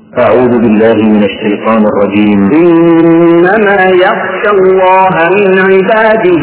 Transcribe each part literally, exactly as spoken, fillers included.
أعوذ بالله من الشيطان الرجيم. إنما يخشى الله من عباده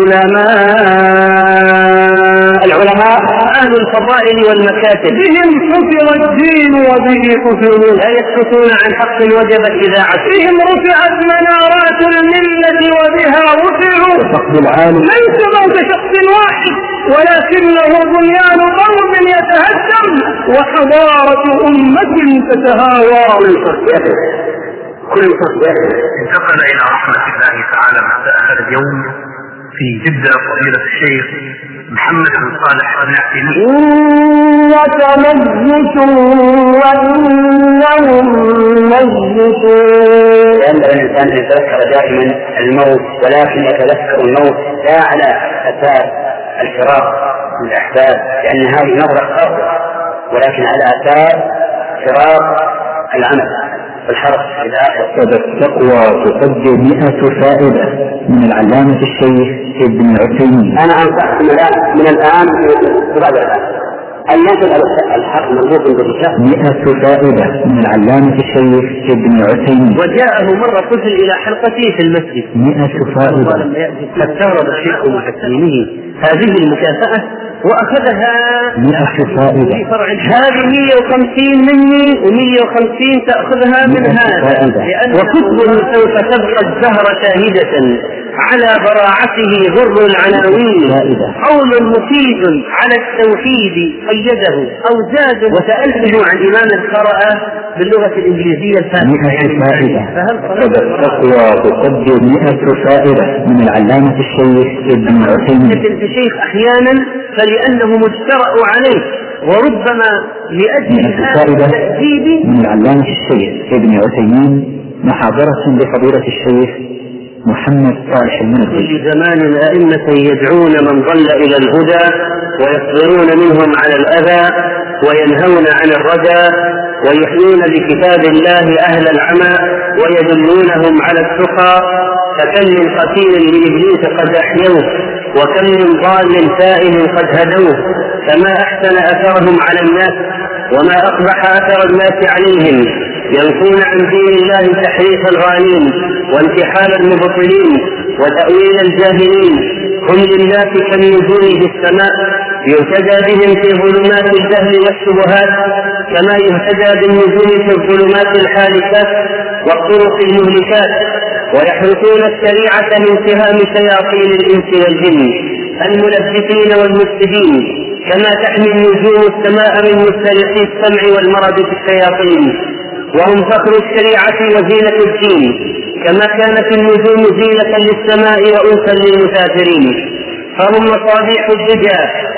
العلماء. العلماء أهل الفضائل والمكاتب، بهم حفظ الدين وبه حفظ، لا يسكتون عن حق وجبت إذاعته، بهم رفعت منارات الملة وبها رفعوا. فقد العالم ليس موت شخص واحد ولكنه بنيان قوم يتهدم وحضارة أمة تتهاوى من صحيته. كل صحيته انتقل إلى رحمة الله تعالى متأخر اليوم في جدة فضيلة الشيخ محمد بن صالح النعتمي. إنك ميت وإنهم ميتون. ينبغي الإنسان أن يتذكر دائما الموت، ولكن يتذكر الموت لا على أثار الفراق من الأحباب، لأن هذه نظرة خاطئة، ولكن على أثار فراق العمل والحرص في الآخر. التقوى تقدر مئة فائدة من العلامة الشيخ ابن عثيمين. أنا أنصحكم الآن من الآن بعد الآن أن ينزل الحق مربوط بالرجال. مئة فائدة من العلامة الشيخ ابن عثيمين. وجاءه مرة طفل إلى حلقته في المسجد، مئة فائدة. فاستغرب الشيخ محسنينه هذه المكافأة وأخذها مئة فائدة. في فرع. هذه مئة وخمسين مني ومئة وخمسين تأخذها من هذا، وكتبه سوف تبقى الزهر شاهدة على براعته غر العناوين. قول مفيد على التوحيد قيده أو زاد. وسألته عن إمام قرأ باللغة الإنجليزية الفاتحة. مئة فائدة. التقوى تقدر مئة فائدة من العلامة الشيخ ابن عثيمين. الشيخ أحيانا فلأنه مجترأ عليه، وربما لأجل هذا التأديب. من العلامة الشيخ ابن عثيمين محاضرة لفضيلة الشيخ محمد صالح المنزل. في زمان أئمة يدعون من ضل إلى الهدى ويصبرون منهم على الأذى وينهون عن الردى ويحيون بكتاب الله أهل العمى ويدلونهم على التقى. فكم من قتيل لإبليس قد أحيوه وكم من ضال تائه قد هدوه. فما أحسن أثرهم على الناس وما أقبح أثر الناس عليهم. ينفون عن دين الله تحريف الغالين وانتحال المبطلين وتأويل الجاهلين. هم للناس كالنجوم في السماء يهتدى بهم في ظلمات الجهل والشبهات كما يهتدى بالنجوم في الظلمات الحالكات والطرق المهلكات. ويحرسون الشريعة من سهام شياطين الإنس والجن الملبسين والمفسدين كما تحمي النجوم السماء من مسترقي السمع والمرض في الشياطين. وهم فخر الشريعة وزينة الدين كما كانت النجوم زينة للسماء وأنسا للمسافرين. فهم مصابيح الدجى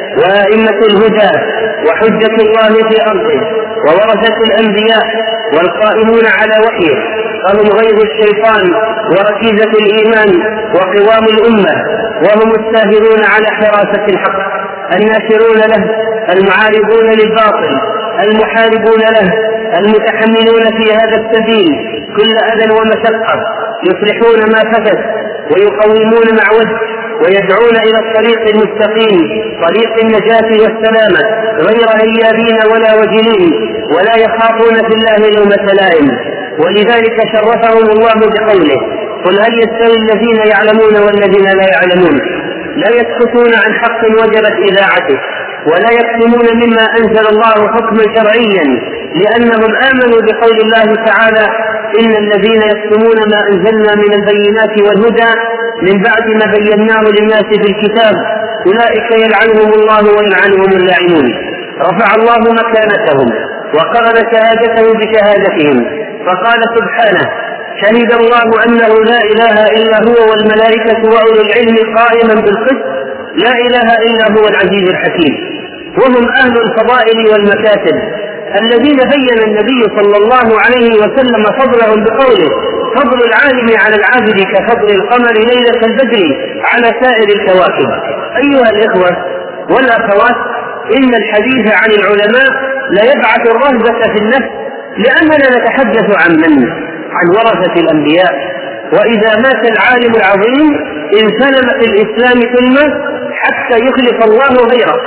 وأئمة الهدى وحجة الله في أرضه وورثة الأنبياء والقائمون على وحيه. فهم غيظ الشيطان وركيزة الإيمان وقوام الأمة، وهم الساهرون على حراسة الحق الناشرون له المعارضون للباطل المحاربون له المتحملون في هذا السبيل كل أذى ومشقة. يصلحون ما فسد ويقومون مع وجه ويدعون إلى الطريق المستقيم طريق النجاة والسلامة غير هيابين ولا وجلين ولا يخافون في الله لومة لائم. ولذلك شرفهم الله بقوله قل هل يستوي الذين يعلمون والذين لا يعلمون. لا يسكتون عن حق وجبت إذاعته ولا يكتمون مما أنزل الله حكما شرعيا لأنهم آمنوا بقول الله تعالى إن الذين يكتمون ما أنزلنا من البينات والهدى من بعد ما بيناه للناس في الكتاب أولئك يلعنهم الله ويلعنهم اللاعنون. رفع الله مكانتهم وقرن شهادته بشهادتهم فقال سبحانه شهد الله أنه لا إله إلا هو والملائكة وأولو العلم قائما بالقسط لا إله إلا هو العزيز الحكيم. وهم أهل الفضائل والمكاتب الذين بين النبي صلى الله عليه وسلم فضلهم بقوله فضل العالم على العابد كفضل القمر ليلة البدر على سائر الكواكب. أيها الإخوة والأخوات، إن الحديث عن العلماء لا يبعث الرهبة في النفس لأننا نتحدث عن من؟ عن ورثة الأنبياء. وإذا مات العالم العظيم انسلمت الإسلام ثم حتى يخلف الله غيره.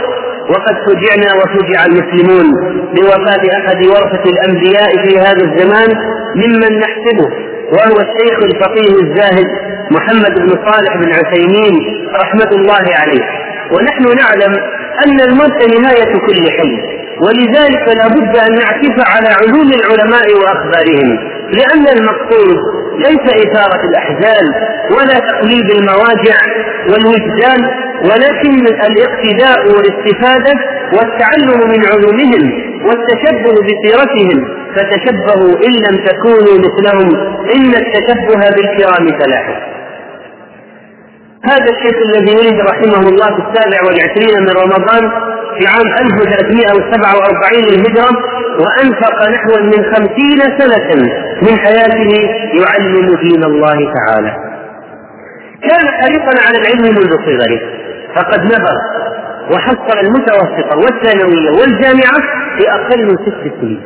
وقد فجعنا وفجع المسلمون بوفاة أحد ورثة الأنبياء في هذا الزمان ممن نحسبه، وهو الشيخ الفقيه الزاهد محمد بن صالح بن عثيمين رحمة الله عليه. ونحن نعلم أن الموت نهاية كل حي، ولذلك لا بد أن نعكف على علوم العلماء وأخبارهم، لأن المقصود ليس إثارة الأحزان ولا تقليد المواجع والوجدان، ولكن الاقتداء والاستفادة والتعلم من علومهم والتشبه بسيرتهم، فتشبهوا إن لم تكونوا مثلهم إن التشبه بالكرام فلاح. هذا الشيخ الذي ولد رحمه الله في السابع والعشرين من رمضان في عام ألف وثلاثمائة وسبعة وأربعين للهجرة، وأنفق نحو من خمسين سنة من حياته يعلم دين الله تعالى. كان حريصا على العلم منذ صغره، فقد نبغ وحصل المتوسطة والثانوية والجامعة في أقل من ست سنين.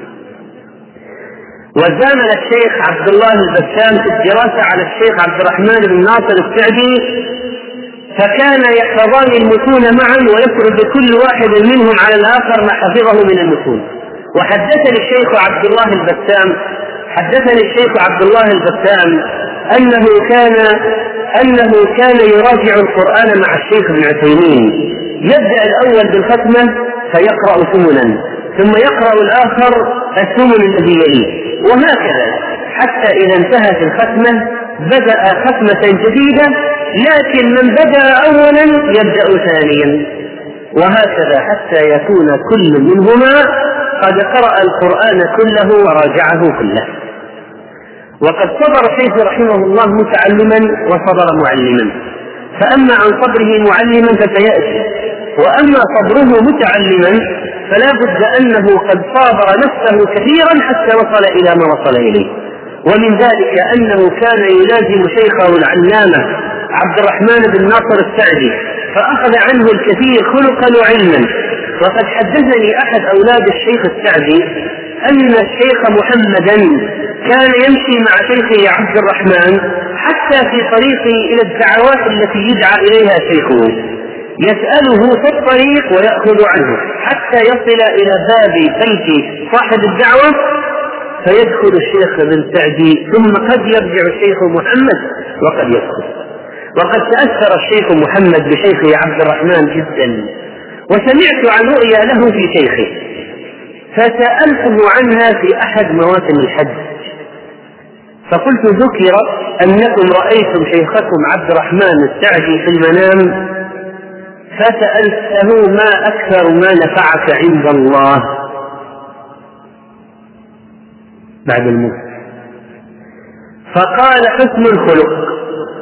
وزامل الشيخ عبد الله البسام في الدراسة على الشيخ عبد الرحمن بن ناصر السعدي، فكان يحفظان المتون معا ويفرض كل واحد منهم على الآخر ما حفظه من المتون. وحدثني الشيخ عبد الله البسام حدثني الشيخ عبد الله البسام أنه كان أنه كان يراجع القرآن مع الشيخ ابن عثيمين، يبدأ الأول بالختمة فيقرأ ثمنا، ثم يقرأ الآخر الثمن الذي يليه، وهكذا حتى إذا انتهت الختمة بدأ ختمة جديدة، لكن من بدأ أولا يبدأ ثانيا، وهكذا حتى يكون كل منهما قد قرأ القرآن كله وراجعه كله. وقد صبر الشيخ رحمه الله متعلما وصبر معلما، فأما عن صبره معلما فسيأتي، وأما صبره متعلما فلا بد أنه قد صابر نفسه كثيرا حتى وصل إلى ما وصل إليه. ومن ذلك أنه كان يلازم شيخه العلامة عبد الرحمن بن ناصر السعدي، فأخذ عنه الكثير خلقا وعلما. وقد حدثني أحد أولاد الشيخ السعدي أن الشيخ محمدا كان يمشي مع شيخه عبد الرحمن حتى في طريقه إلى الدعوات التي يدعى إليها شيخه، يسأله في الطريق ويأخذ عنه حتى يصل إلى باب بيت صاحب الدعوة فيدخل الشيخ بن سعدي، ثم قد يرجع الشيخ محمد وقد يدخل. وقد تأثر الشيخ محمد بشيخه عبد الرحمن جدا، وسمعت عن رؤيا له في شيخه فسألته عنها في أحد مواسم الحج، فقلت ذكر أنكم رأيتم شيخكم عبد الرحمن السعدي في المنام، فسألته ما أكثر ما نفعك عند الله بعد الموت؟ فقال حسن الخلق.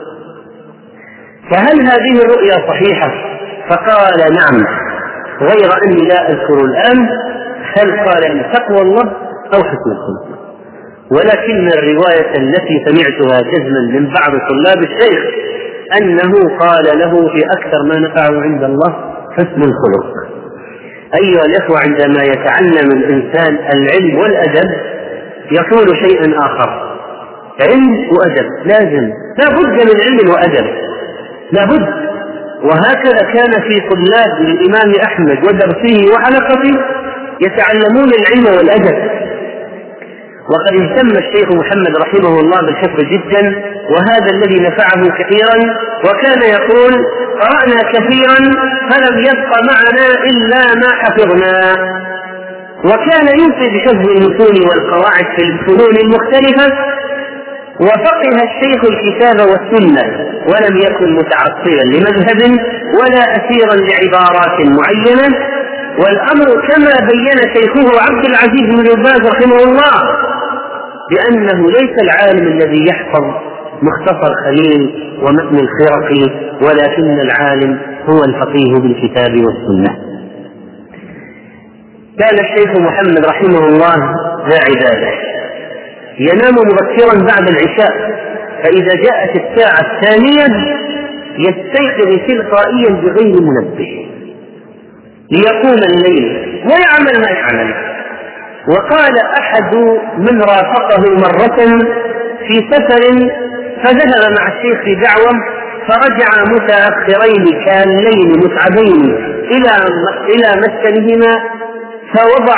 فهل هذه الرؤيا صحيحة؟ فقال نعم، غير أني لا أذكر الآن هل قال لي تقوى الله أو حسن الخلق، ولكن الرواية التي سمعتها جزما من بعض طلاب الشيخ أنه قال له في أكثر ما نفعه عند الله حسن الخلق. أيها الإخوة، عندما يتعلم الإنسان العلم والأدب يقول شيئا آخر، علم وأدب لازم، لا بد من علم وأدب، لا بد. وهكذا كان في طلاب الإمام أحمد ودرسه وحلقته يتعلمون العلم والأدب. وقد اهتم الشيخ محمد رحمه الله بالحفظ جدا، وهذا الذي نفعه كثيرا، وكان يقول قرأنا كثيرا فلم يبق معنا إلا ما حفظنا. وكان ينصي بحفظ المتون والقواعد في الفنون المختلفة، وفقه الشيخ الكتاب والسنة ولم يكن متعصبا لمذهب ولا أسيرا لعبارات معينة. والأمر كما بين شيخه عبد العزيز بن باز رحمه الله، بأنه ليس العالم الذي يحفظ مختصر خليل ومتن الخرقي، ولكن العالم هو الفقيه بالكتاب والسنة. كان الشيخ محمد رحمه الله ذا عبادة، ينام مبكرا بعد العشاء، فإذا جاءت الساعة الثانية يستيقظ تلقائيا بغير منبه ليقوم الليل ويعمل ما يعمل. وقال أحد من رافقه مرة في سفر فذهب مع الشيخ في دعوة، فرجع متأخرين كالليل متعبين إلى إلى مسكنهما، فوضع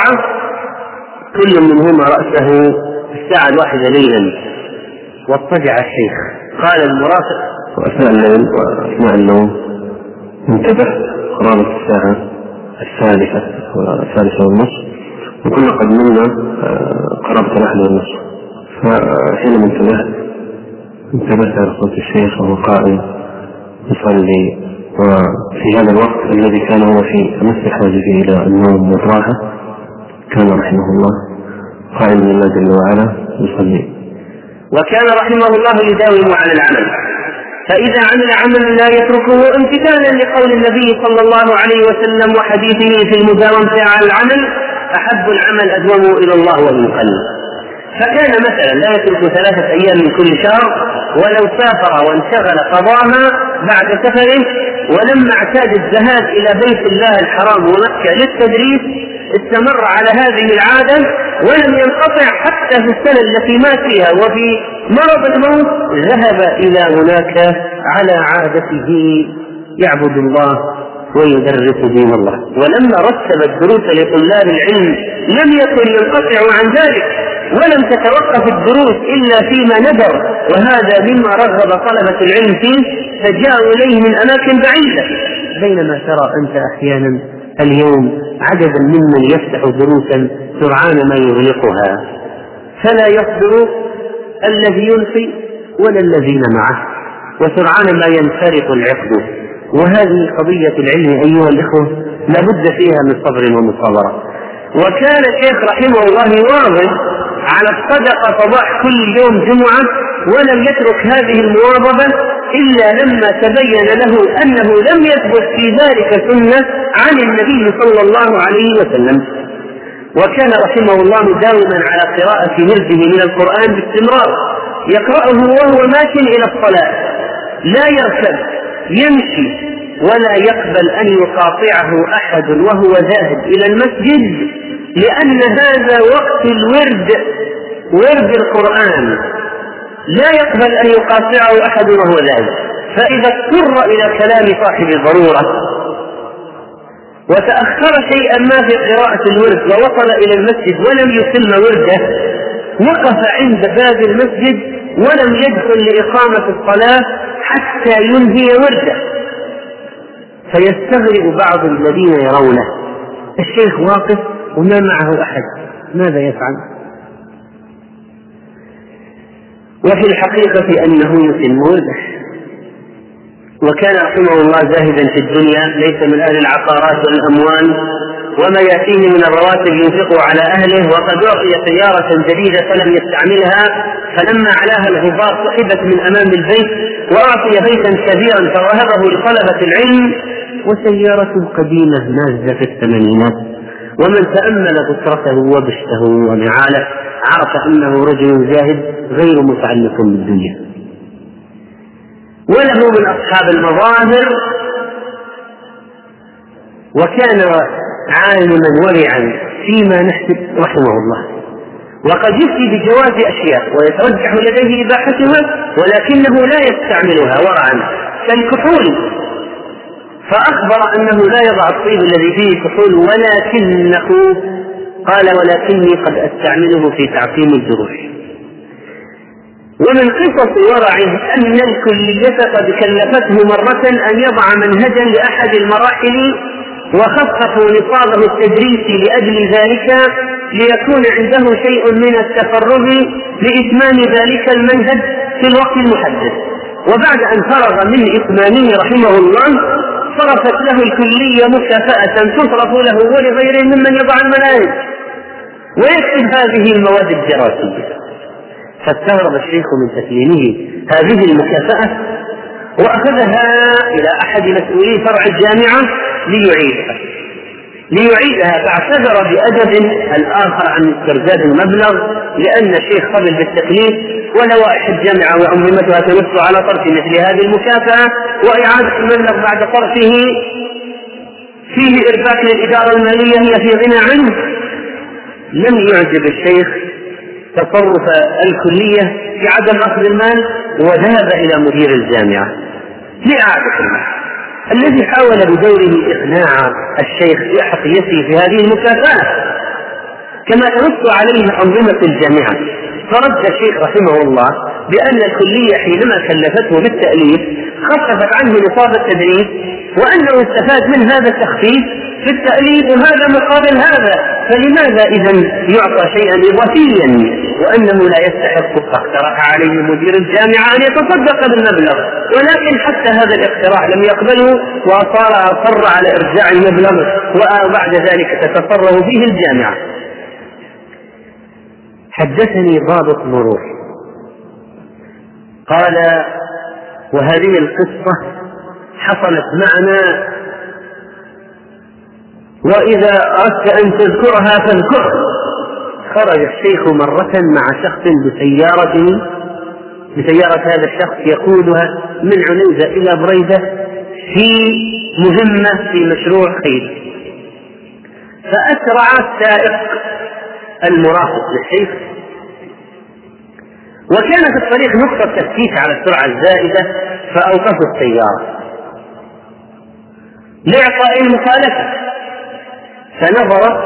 كل منهما رأسه الساعة الواحدة ليلا، واضطجع الشيخ. قال المرافق: وأثناء الليل وأثناء النوم انتبه قرابة الساعة الثالثة والثالثة والنصف، وكنا قد نمنا قرابة الأحد والنصف. فحينما انتبهت انتبهت على صوت الشيخ وهو قائم يصلي، وفي هذا الوقت الذي كان هو في أمس حاجته إلى النوم والراحة كان رحمه الله قائم لله جل وعلا يصلي. وكان رحمه الله يداوم على العمل، فإذا عمل عملا لا يتركه امتثالا لقول النبي صلى الله عليه وسلم وحديثه في المداومة على العمل: أحب العمل أدومه إلى الله وإن قل. فكان مثلا لا يترك ثلاثة أيام من كل شهر، ولو سافر وانشغل قضاها بعد سفره. ولما اعتاد الذهاب إلى بيت الله الحرام ومكة للتدريس استمر على هذه العادة ولم ينقطع حتى في السنة التي مات فيها، وفي مرض الموت ذهب إلى هناك على عادته يعبد الله ويدرس دين الله. ولما رتب الدروس لطلاب العلم لم يكن ينقطع عن ذلك، ولم تتوقف الدروس إلا فيما ندر، وهذا مما رغب طلبة العلم فيه فجاءوا إليه من أماكن بعيدة. بينما ترى أنت أحيانا اليوم عددا ممن يفتح دروسا سرعان ما يغلقها، فلا يصبر الذي يلقي ولا الذين معه، وسرعان ما ينفرق العقد. وهذه قضية العلم أيها الإخوة لابد فيها من صبر ومصابرة. وكان الشيخ رحمه الله يواظب على الصدقة صباح كل يوم جمعة، ولم يترك هذه المواظبة إلا لما تبين له أنه لم يثبت في ذلك سنة عن النبي صلى الله عليه وسلم. وكان رحمه الله مداوما على قراءة ورده من القرآن باستمرار، يقرأه وهو ماشٍ إلى الصلاة، لا يركب، يمشي، ولا يقبل أن يقاطعه أحد وهو ذاهب إلى المسجد، لأن هذا وقت الورد، ورد القرآن، لا يقبل أن يقاطعه أحد وهو ذاهب. فإذا اضطر إلى كلام صاحب ضرورة وتأخر شيئا ما في قراءة الورد ووصل إلى المسجد ولم يتم ورده، وقف عند باب المسجد ولم يدخل لإقامة الصلاة حتى ينهي ورده. فيستغرب بعض الذين يرونه الشيخ واقف وما معه أحد، ماذا يفعل؟ وفي الحقيقة أنه يتم ورده. وكان رحمه الله زاهدا في الدنيا، ليس من أهل العقارات والأموال، وما يأتيه من الرواتب ينفقه على أهله. وقد أعطي سيارة جديدة فلم يستعملها، فلما علاها الغبار سحبت من أمام البيت، وأعطي بيتا كبيرا فوهبه لطلبة العلم، وسيارة قديمة نازلة في الثمانينات. ومن تأمل بصرته وبشته ونعاله عرف أنه رجل زاهد غير متعلق بالدنيا. وله من أصحاب المظاهر، وكان عالما ورعا فيما نحسب رحمه الله، وقد يفتي بجواز أشياء ويترجح لديه إباحتها ولكنه لا يستعملها ورعا كالكحول، فأخبر أنه لا يضع الطيب الذي فيه كحول، ولكنه قال: ولكني قد أستعمله في تعقيم الجروح. ومن قصص ورعه أن الكلية قد كلفته مرة أن يضع منهجا لأحد المراحل، وخصصوا نصابه التدريسي لأجل ذلك ليكون عنده شيء من التفرغ لإتمام ذلك المنهج في الوقت المحدد. وبعد أن فرغ من إتمامه رحمه الله صرفت له الكلية مكافأة تصرف له ولغيره ممن يضع المناهج ويكتب هذه المواد الدراسية. فاستغرب الشيخ من تسليمه هذه المكافأة، وأخذها إلى أحد مسؤولي فرع الجامعة ليعيدها ليعيدها فاعتذر بأدب الآخر عن استرداد المبلغ، لأن الشيخ قبل بالتكليف ولوائح الجامعة وأنظمتها تنص على طرف مثل هذه المكافأة، وإعادة المبلغ بعد طرفه فيه إرباك للإدارة المالية هي في غنى عنه. لم يعجب الشيخ تصرف الكلية في عدم أخذ المال، وذهب إلى مدير الجامعة لإعادة المال. الذي حاول بدوره إقناع الشيخ بأحقيته في هذه المكافأة كما تنص عليه أنظمة الجامعة. فرد الشيخ رحمه الله بأن الكلية حينما كلفته بالتأليف خففت عنه نصاب التدريس، وأنه استفاد من هذا التخفيف في التأليف وهذا مقابل هذا، فلماذا إذن يعطى شيئا إضافيا وأنه لا يستحق؟ فاقترح عليه مدير الجامعة أن يتصدق بالمبلغ، ولكن حتى هذا الاقتراح لم يقبله وصار أصر على إرجاع المبلغ، وبعد ذلك تتصرف فيه الجامعة. حدثني ضابط مرور قال: وهذه القصة حصلت معنا، وإذا أردت أن تذكرها فاذكرها. خرج الشيخ مرة مع شخص بسيارته بسيارة هذا الشخص يقودها من عنيزة إلى بريدة في مهمة في مشروع خير، فأسرع السائق المرافق للشيخ، وكان في الطريق نقطة تفتيش على السرعة الزائدة، فأوقفوا السيارة لإعطاء المخالفة. فنظر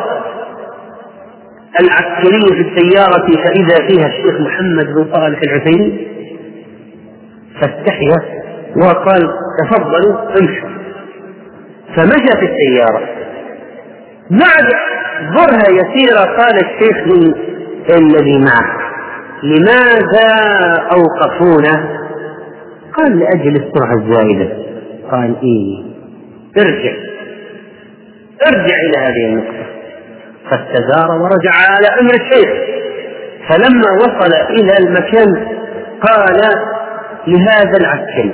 العسكري في السيارة فإذا فيها الشيخ محمد بن صالح العثيمين، فاستحيا وقال: تفضلوا امشوا. فمشى في السيارة. بعد برهة يسيرة قال الشيخ الذي معه: لماذا أوقفونا؟ قال: لأجل السرعة الزائدة. قال: إيه، ارجع ارجع إلى هذه النقطة. فاستدار ورجع على أمر الشيخ. فلما وصل إلى المكان قال لهذا العسكري: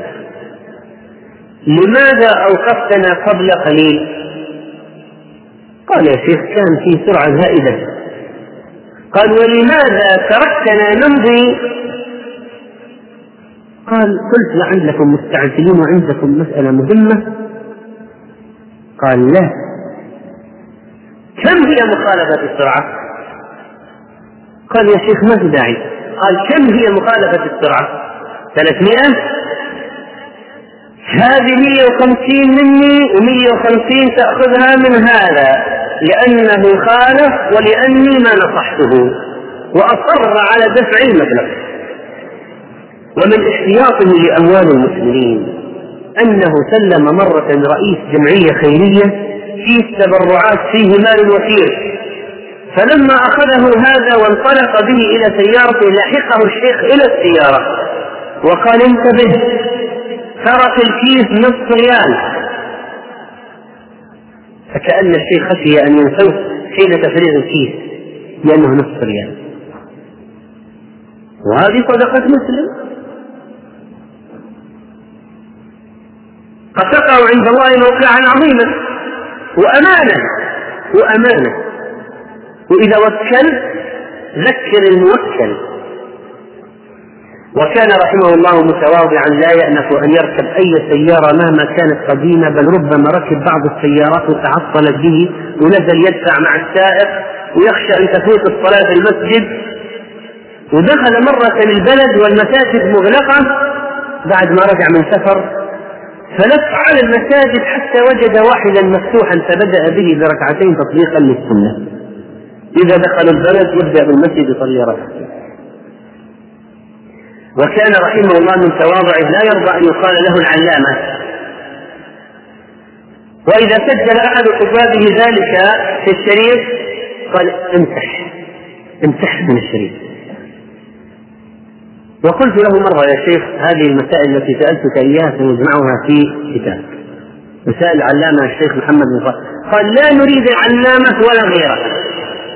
لماذا أوقفتنا قبل قليل؟ قال: يا شيخ كان في سرعة زائدة. قال: ولماذا تركتنا نمضي؟ قال: قلت لعلكم مستعجلين وعندكم مسألة مهمة. قال: لا. كم هي مخالفة السرعة؟ قال: يا شيخ ما في داعي. قال: كم هي مخالفة السرعة؟ ثلاثمائة. هذه مئة وخمسين مني ومئة وخمسين تأخذها من هذا، لأنه خالف ولأني ما نصحته، وأصر على دفع المبلغ. ومن احتياطه لأموال المسلمين أنه سلم مرة رئيس جمعية خيرية فيه تبرعات فيه مال وفير، فلما أخذه هذا وانطلق به إلى سيارته لحقه الشيخ إلى السيارة وقال: انتبه، ترى في الكيس نصف ريال. فكأن الشيخ خشي أن ينسوه حين تفريغ الكيس لأنه نصف ريال، وهذه صدقة مسلم قد تقع عند الله موقعا عظيما وأمانة وأمانة. وإذا وكل ذكر الموكل. وكان رحمه الله متواضعا لا يأنف أن يركب أي سيارة مهما كانت قديمة، بل ربما ركب بعض السيارات وتعطلت به ونزل يدفع مع السائق ويخشى أن تفوت الصلاة في المسجد. ودخل مرة البلد والمساجد مغلقة بعد ما رجع من سفر، فلف على المساجد حتى وجد واحدا مفتوحا فبدأ به بركعتين تطبيقا للسنة. إذا دخل البلد يبدأ بالمسجد يصلي ركعتين. وكان رحمه الله من تواضعه لا يرضى أن يقال له العلامة، وإذا سجل أحد طلابه ذلك في الشريف قال: امسح امسح من الشريف. وقلت له مرة: يا شيخ هذه المسائل التي سألتك إياها سنجمعها في كتاب، مسائل العلامة الشيخ محمد بن صالح. قال: لا نريد العلامة ولا غيره.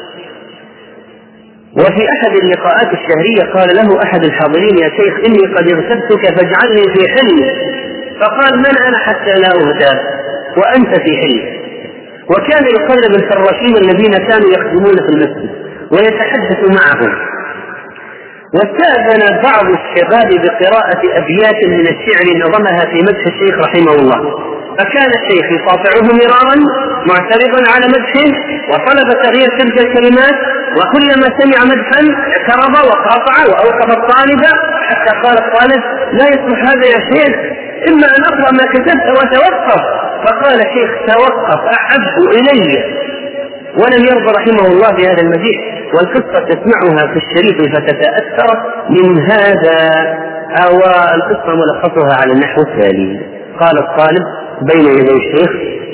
وفي أحد اللقاءات الشهرية قال له أحد الحاضرين: يا شيخ إني قد اغتبتك فاجعلني في حلم. فقال: من أنا حتى لا أغتاب وأنت في حلم. وكان يقلب الفراشين الذين كانوا يخدمون في المسجد ويتحدث معهم. واستأذن بعض الشباب بقراءة أبيات من الشعر نظمها في مدح الشيخ رحمه الله، فكان الشيخ يقاطعه مرارا معترضا على مدحه وطلب تغيير تلك الكلمات، وكلما سمع مدحا اعترض وقاطع وأوقف الطالب حتى قال الطالب: لا يصلح هذا يا شيخ، إما أن أقرأ ما كتبت وتوقف. فقال شيخ توقف أحب إلي، ولم يرضى رحمه الله بهذا المديح. والقصة تسمعها في الشريط فتتأثر من هذا، أو القصة ملخصها على النحو التالي. قال الطالب بين يدي الشيخ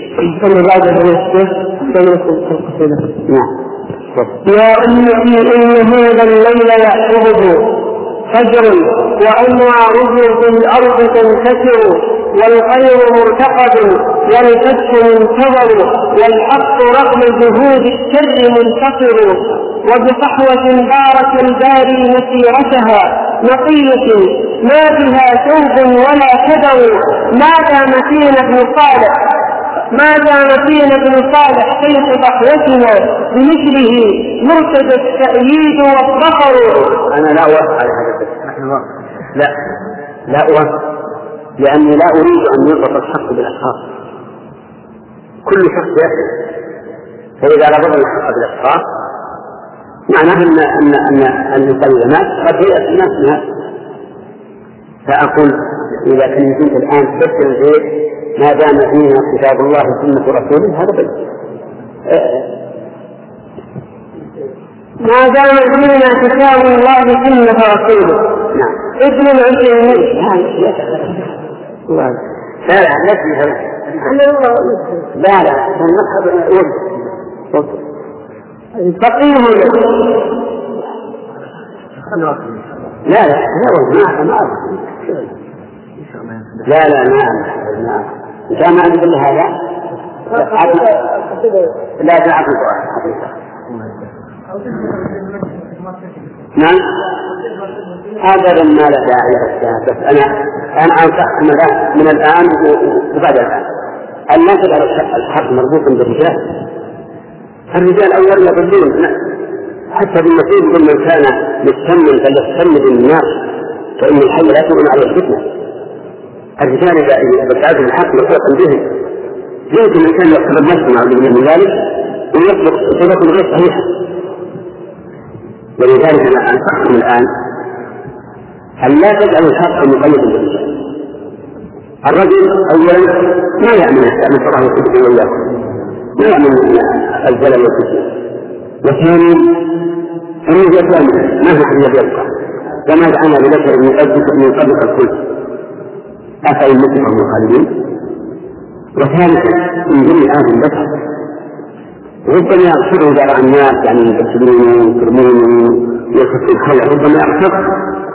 يا أمتي إن هذا الليل يأخذه فجر وأنواع في الأرض تنكسر، والخير مرتقب والفتح منتظر، والحق رغم جهود الشر منتصر، وبصحوة بارك الباري مسيرتها نقية ما بها ثوب ولا كدر. ما دام فينا ابن صالح ما دام فينا ابن صالح شيخ صحوتنا بمثله مرتدى التأييد والظفر. أنا لا أوافق على هذا، لا لا أوافق، لأني لا أريد أن يربط الحق بالأشخاص. كل شخص يحدث، فإذا ربط الحق بالأشخاص معناه أن أن أن الإنسان قد يأتي الناس من هذا. فأقول إذا كنت الآن تفسر البيت ما دام فينا كتاب الله وسنة رسوله هذا بيت. ما دام فينا كتاب الله وسنة رسوله. نعم. ابن العثيمين لا لا لا لا لا المذهب فقيه لا لا لا لا لا كان عند كل هذا لا تعرف نعم هذا ما لا داعي. بس أنا أنا أنصحكم من الآن وبعد الآن أن لا تجعل الحق مربوطا بالرجال. الرجال أولا يضلون حتى بالنصيب من كان مستمن فليستمن الناس، فإن الحي لا تؤمن على الفتنة. الرجال إذا ابتعدوا الحق مربوطا بهم يمكن أن كان يقترب نفسه من ذلك ويطلق صفة غير صحيحة. ولذلك أنا أنصحكم الآن أن لا تجعلوا الحق مقيدا بالرجال. الرجل أولا ما يأمن أن تراه الفتنة وإياكم، ما يأمن الزلل والفتنة. وثانيا أنه يتأمن ما هو الذي يبقى، وما دعانا ببشر من قبلك الكل أفإن متهم الخالدين. وثالثا من ضمن هذه البشر ربما يغفره دار الناس، يعني يكسبونه ويكرمونه ويخفوا الخلع، ربما يغفر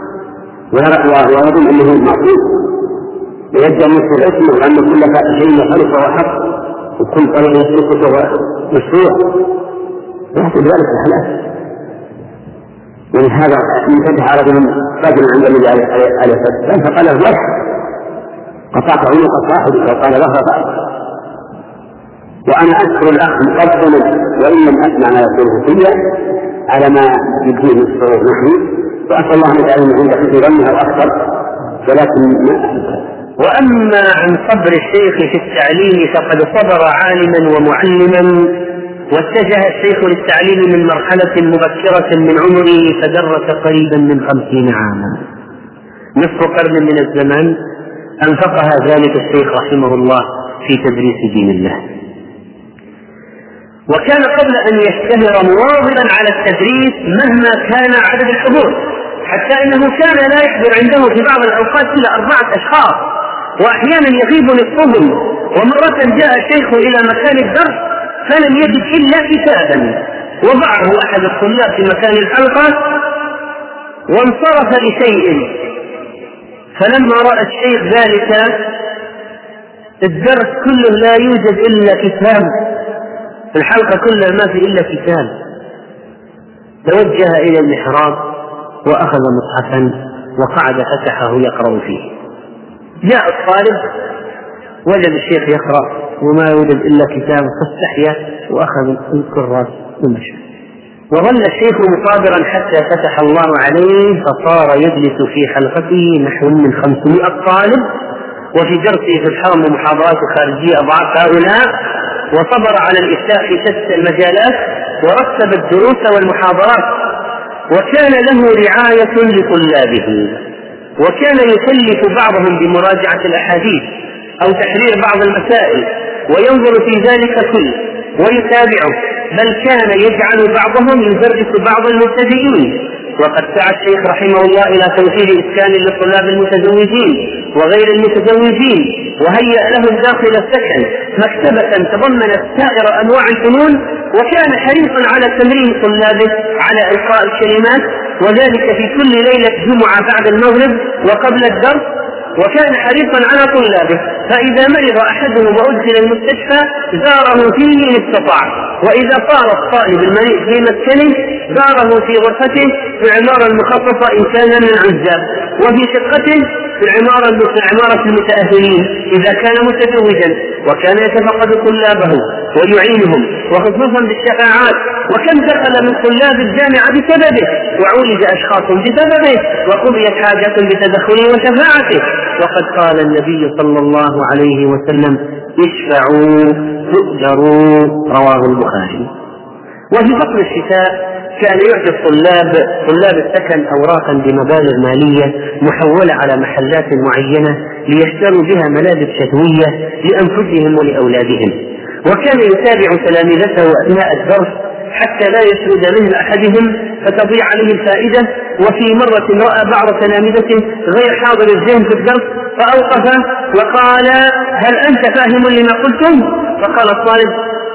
ويظن أنه معصوم ويبدأ مثل الاسم وأن كل شيء خلق وحق وكل طريق يسلكه وهو مشروع يحصل ذلك الحلال. ولهذا انفتح رجل رجل عند النبي عليه الصلاة والسلام فقال له لا قطعت عنق صاحبك وقال له رفعت. وأنا أذكر الأخ مقدما وإن لم أسمع ما يقوله فيا على ما يجيه من الصور نحن، وأسأل الله أن يجعلني عند حسن ظنها وأكثر، ولكن وأما عن صبر الشيخ في التعليم فقد صبر عالما ومعلما، واتجه الشيخ للتعليم من مرحلة مبكرة من عمره فدرس قريبا من خمسين عاما، نصف قرن من الزمان أنفقها ذلك الشيخ رحمه الله في تدريس دين الله. وكان قبل أن يشتهر مواظبا على التدريس مهما كان عدد الحضور، حتى أنه كان لا يحضر عنده في بعض الأوقات إلا أربعة أشخاص، وأحيانا يغيب نصفهم. ومرة جاء الشيخ إلى مكان الدرس فلم يجد إلا كتابا وضعه أحد الطلاب في مكان الحلقة وانصرف لشيء. فلما رأى الشيخ ذلك الدرس كله لا يوجد إلا كتاب، الحلقة كلها ما في إلا كتاب، توجه إلى المحراب وأخذ مصحفا وقعد فتحه يقرأ فيه. جاء الطالب وجد الشيخ يقرأ وما يوجد إلا كتاب فاستحيا وأخذ الكراس ومشى. وظل الشيخ مصابرا حتى فتح الله عليه فصار يجلس في حلقته نحو من خمسمائة طالب، وفي درسه في الحرم ومحاضرات خارجية أضعاف هؤلاء، وصبر على الإفتاء في شتى المجالات ورتب الدروس والمحاضرات، وكان له رعاية لطلابه. وكان يكلف بعضهم بمراجعة الأحاديث أو تحرير بعض المسائل وينظر في ذلك كله ويتابعه، بل كان يجعل بعضهم يدرس بعض المبتدئين. وقد سعى الشيخ رحمه الله إلى توفير إسكان للطلاب المتزوجين وغير المتزوجين، وهيأ لهم داخل السكن مكتبة تضمنت سائر أنواع الفنون، وكان حريصا على تمرين طلابه على إلقاء الكلمات، وذلك في كل ليلة جمعة بعد المغرب وقبل الدرس. وكان حريصا على طلابه، فإذا مرض أحدهم وأدخل المستشفى زاره فيه إن استطاع، وإذا صار الطالب المريض في مسكنه زاره في غرفته في العمارة المخصصة إن كان من العزاب، وفي شقته في العمارة العمارة المتأهلين إذا كان متزوجا، وكان يتفقد طلابه ويعينهم وخصوصا بالشفاعات. وكم دخل من طلاب الجامعة بسببه، وعولج أشخاص بسببه، وقضيت حاجات بتدخله وشفاعته. وقد قال النبي صلى الله عليه وسلم: اشفعوا تؤجروا، رواه البخاري. وفي فصل الشتاء كان يعطي الطلاب طلاب السكن أوراقا بمبالغ مالية محولة على محلات معينة ليشتروا بها ملابس شتوية لأنفسهم ولأولادهم. وكان يتابع تلاميذته أثناء الدرس حتى لا يسرد منه أحدهم فتضيع عليه الفائدة. وفي مرة رأى بعض تلاميذته غير حاضر الذهن في الدرس فأوقف وقال: هل أنت فاهم لما قلتم؟ فقال الطالب: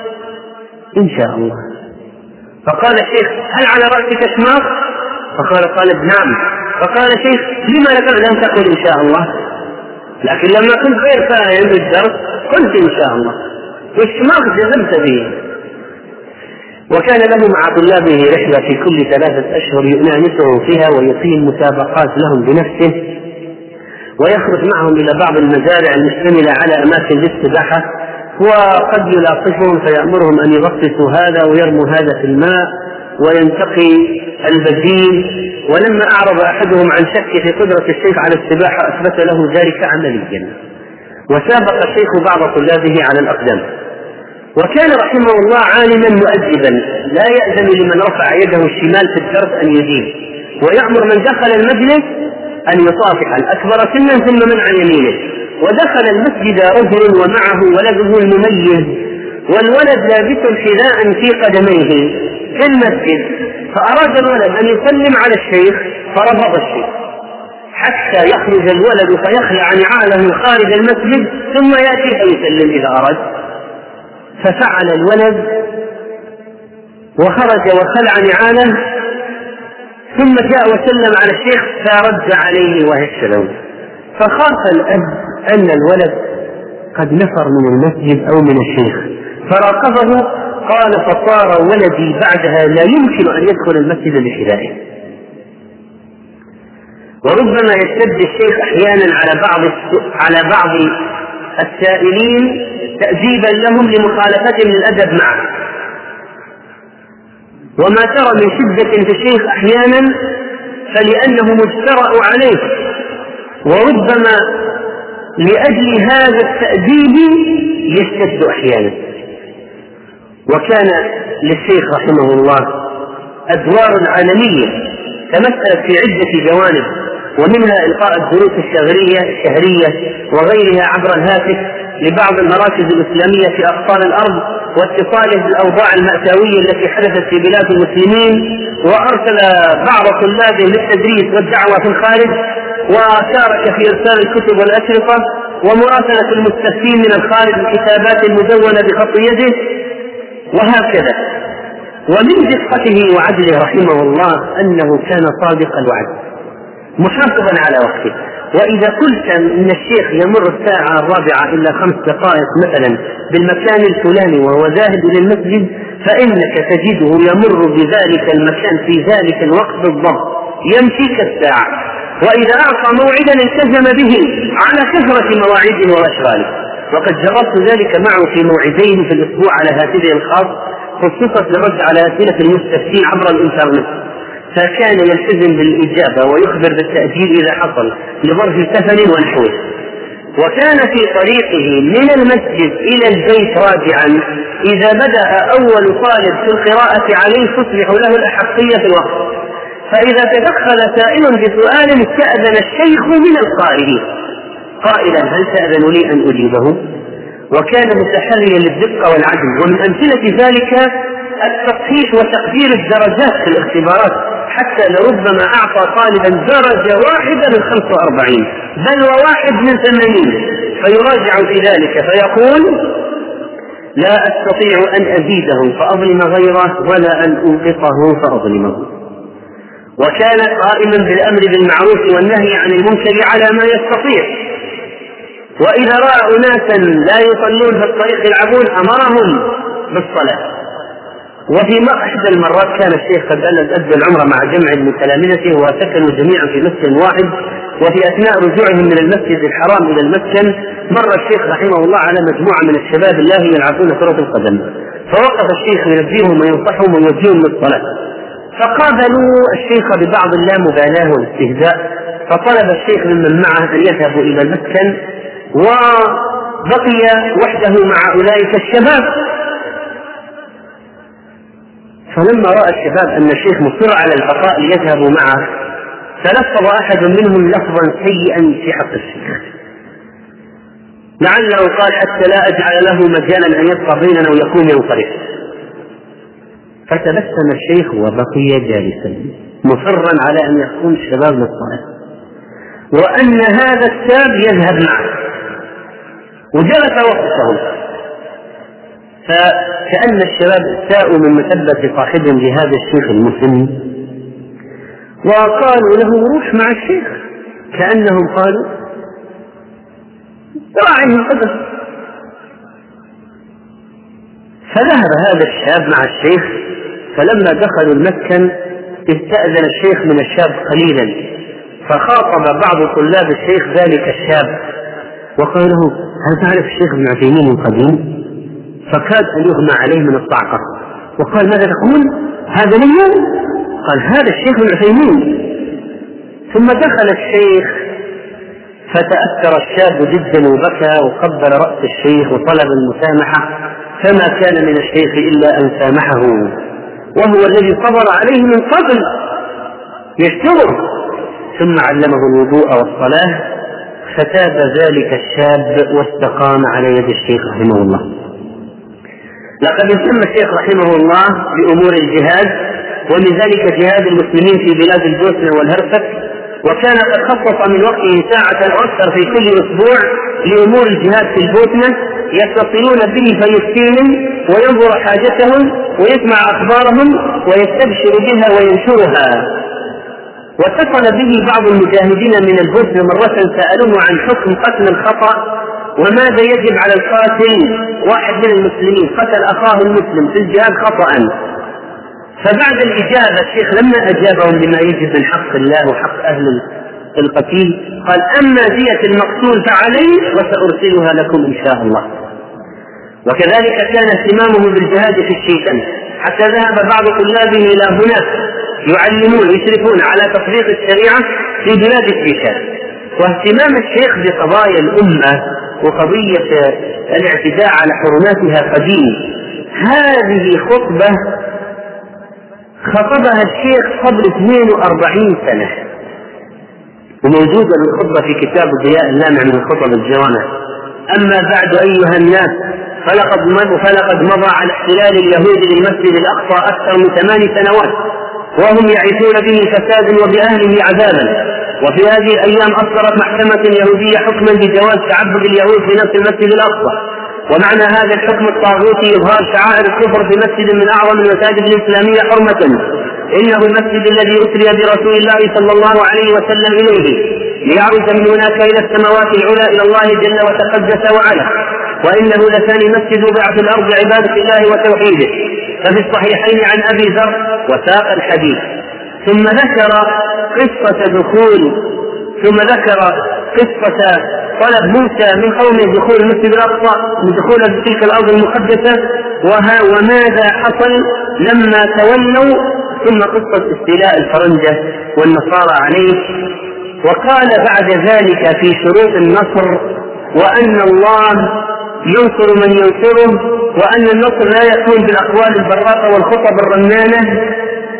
إن شاء الله. فقال الشيخ: هل على رأسك شماغ؟ فقال الطالب: نعم. فقال الشيخ: لما لم تقل إن شاء الله؟ لكن لما كنت غير فاهم بالدرس قلت إن شاء الله، والشماغ جزمت به. وكان له مع طلابه رحلة في كل ثلاثة أشهر يؤنسهم فيها ويقيم مسابقات لهم بنفسه، ويخرج معهم إلى بعض المزارع المشتملة على أماكن للسباحة، وقد يلاطفهم فيأمرهم أن يغطسوا هذا ويرموا هذا في الماء وينتقي البديل. ولما أعرض أحدهم عن شك في قدرة الشيخ على السباحة أثبت له ذلك عمليا، وسابق الشيخ بعض طلابه على الأقدام. وكان رحمه الله عالما مؤدبا لا يأذن لمن رفع يده الشمال في الدرس أن يجيب، ويأمر من دخل المجلس أن يصافح الأكبر سنا ثم من عن يمينه. ودخل المسجد رجل ومعه ولده المميز، والولد لابس حذاء في قدميه في المسجد، فأراد الولد أن يسلم على الشيخ فرفض الشيخ حتى يخرج الولد فيخلع نعاله خارج المسجد ثم يأتي فيسلم إذا أراد. ففعل الولد وخرج وخلع نعاله ثم جاء وسلم على الشيخ فرد عليه وهش له. فخاف الأب أن الولد قد نفر من المسجد أو من الشيخ فراقبه. قال: فصار ولدي بعدها لا يمكن أن يدخل المسجد لحذائه. وربما يشتد الشيخ أحيانا على بعض على بعض السائلين تأديبا لهم لمخالفتهم للأدب معه. وما ترى من شدة في الشيخ أحيانا فلأنه مجترأ عليه، وربما لأجل هذا التأديب يشتد أحيانا. وكان للشيخ رحمه الله أدوار عالمية تمثلت في عدة جوانب، ومنها إلقاء الدروس الشهرية الشهرية وغيرها عبر الهاتف لبعض المراكز الإسلامية في أقطار الأرض، واتصاله بالأوضاع المأساوية التي حدثت في بلاد المسلمين. وأرسل بعض طلابه للتدريس والدعوة في الخارج، وشارك في إرسال الكتب والأشرطة ومراسلة المستفيدين من الخارج الكتابات المدونة بخط يده وهكذا. ومن دقته وعدله رحمه الله أنه كان صادق الوعد محافظا على وقته. وإذا قلت إن الشيخ يمر الساعة الرابعة إلا خمس دقائق مثلا بالمكان الفلاني وهو ذاهب إلى المسجد فإنك تجده يمر بذلك المكان في ذلك الوقت بالضبط يمشي كالساعة. وإذا أعطى موعدا التزم به على كثرة مواعيده وأشغاله. وقد جربت ذلك معه في موعدين في الأسبوع على هاتفه الخاص خصوصا للرد على أسئلة المستفتين عبر الإنترنت، فكان يلتزم بالإجابة ويخبر بالتأجيل إذا حصل لظرف سفر ونحوه. وكان في طريقه من المسجد إلى البيت راجعا إذا بدأ أول طالب في القراءة عليه تصبح له الأحقية في الوقت، فإذا تدخل سائل بسؤال استأذن الشيخ من القائل قائلا هل تأذن لي أن أجيبه؟ وكان متحريا للدقة والعدل. ومن أمثلة ذلك التصحيح وتقدير الدرجات في الاختبارات، حتى لربما أعطى طالبا درجة واحدة من خمسة وأربعين بل وواحد من ثمانين، فيراجع في ذلك فيقول لا أستطيع أن أزيده فأظلم غيره ولا أن أنقصه فأظلمه. وكان قائما بالأمر بالمعروف والنهي عن المنكر على ما يستطيع، وإذا رأى أناسا لا يصلون في الطريق يلعبون أمرهم بالصلاة. وفي إحدى المرات كان الشيخ قد أدى العمرة مع جمع من تلامذته وسكنوا جميعا في مسكن واحد، وفي أثناء رجوعهم من المسجد الحرام إلى المسكن مر الشيخ رحمه الله على مجموعة من الشباب الله يلعبون كرة القدم، فوقف الشيخ ينبههم وينصحهم ويوجههم للصلاة، فقابلوا الشيخ ببعض اللامبالاة والاستهزاء، فطلب الشيخ ممن معه أن يذهبوا إلى المسكن وبقي وحده مع أولئك الشباب. فلما رأى الشباب أن الشيخ مصر على البقاء ليذهبوا معه تلفظ أحد منهم لفظا سيئا في حق الشيخ، لعله قال حتى لا أجعل له مجالا أن يبقى بيننا ويكون ينصرف. فتبسم الشيخ وبقي جالسا مصرا على أن يكون الشباب للصلاة وأن هذا الشاب يذهب معه، وجلس وقفهم. فكأن الشباب ساءوا من مثبة صاحبهم لهذا الشيخ المسلم وقالوا له روح مع الشيخ، كأنهم قالوا راعهم قدر. فذهب هذا الشاب مع الشيخ، فلما دخلوا المسكن استأذن الشيخ من الشاب قليلا، فخاطب بعض طلاب الشيخ ذلك الشاب وقال له هل تعرف الشيخ ابن عثيمين القديم؟ فكاد أن يغمى عليه من الصعقة وقال ماذا تقول؟ هذا من؟ قال هذا الشيخ ابن عثيمين. ثم دخل الشيخ فتأثر الشاب جدا وبكى وقبل رأس الشيخ وطلب المسامحة، فما كان من الشيخ إلا أن سامحه، وهو الذي صبر عليه من قبل يشتغل. ثم علمه الوضوء والصلاة، فتاب ذلك الشاب واستقام على يد الشيخ رحمه الله. لقد اهتم الشيخ رحمه الله بأمور الجهاد، ومن ذلك جهاد المسلمين في بلاد البوسنة والهرسك، وكان قد خصص من وقته ساعة أو أكثر في كل أسبوع لأمور الجهاد في البوسنة، يتصلون به فيفتيهم وينظر حاجتهم ويسمع أخبارهم ويستبشر بها وينشرها. واتصل به بعض المجاهدين من البوسنة مرة سألوه عن حكم قتل الخطأ وماذا يجب على القاتل. واحد من المسلمين قتل أخاه المسلم في الجهاد خطأ، فبعد الإجابة الشيخ لما أجابهم بما يجب من حق الله وحق أهل القتيل قال أما دية المقتول فعليه وسأرسلها لكم إن شاء الله. وكذلك كان اهتمامه بالجهاد في الشيشان، حتى ذهب بعض طلابه إلى هناك يعلمون يشرفون على تطبيق الشريعة في بلاد الشيشان. واهتمام الشيخ بقضايا الأمة وقضية الاعتداء على حرماتها قديم. هذه خطبة خطبها الشيخ قبل اثنين وأربعين سنة، وموجودة الخطبة في كتاب ضياء اللامع من الخطب الجوامع. أما بعد أيها الناس، فلقد فلقد مضى على احتلال اليهود للمسجد الأقصى أكثر من ثمان سنوات، وهم يعيشون به فسادا وبأهله عذابا. وفي هذه الأيام أصدرت محكمة يهودية حكما بجواز تعبد اليهود في نفس المسجد الأقصى، ومعنى هذا الحكم الطاغوتي إظهار شعائر الكفر في مسجد من أعظم المساجد الإسلامية حرمة، إنه المسجد الذي أسري برسول الله صلى الله عليه وسلم إليه ليعرج من هناك إلى السماوات العلى إلى الله جل وتقدس وعلا، وإنه لثاني مسجد وضع في الأرض عبادة الله وتوحيده. ففي الصحيحين عن أبي ذر وساق الحديث. ثم ذكر قصة دخول ثم ذكر قصة طلب موسى من قومه دخول المسجد الأقصى من دخول تلك الأرض المقدسة وها وماذا حصل لما تولوا، ثم قصة استيلاء الفرنجة والنصارى عليه. وقال بعد ذلك في شروط النصر وأن الله ينصر من ينصره، وأن النصر لا يكون بالأقوال البراقة والخطب الرنانة،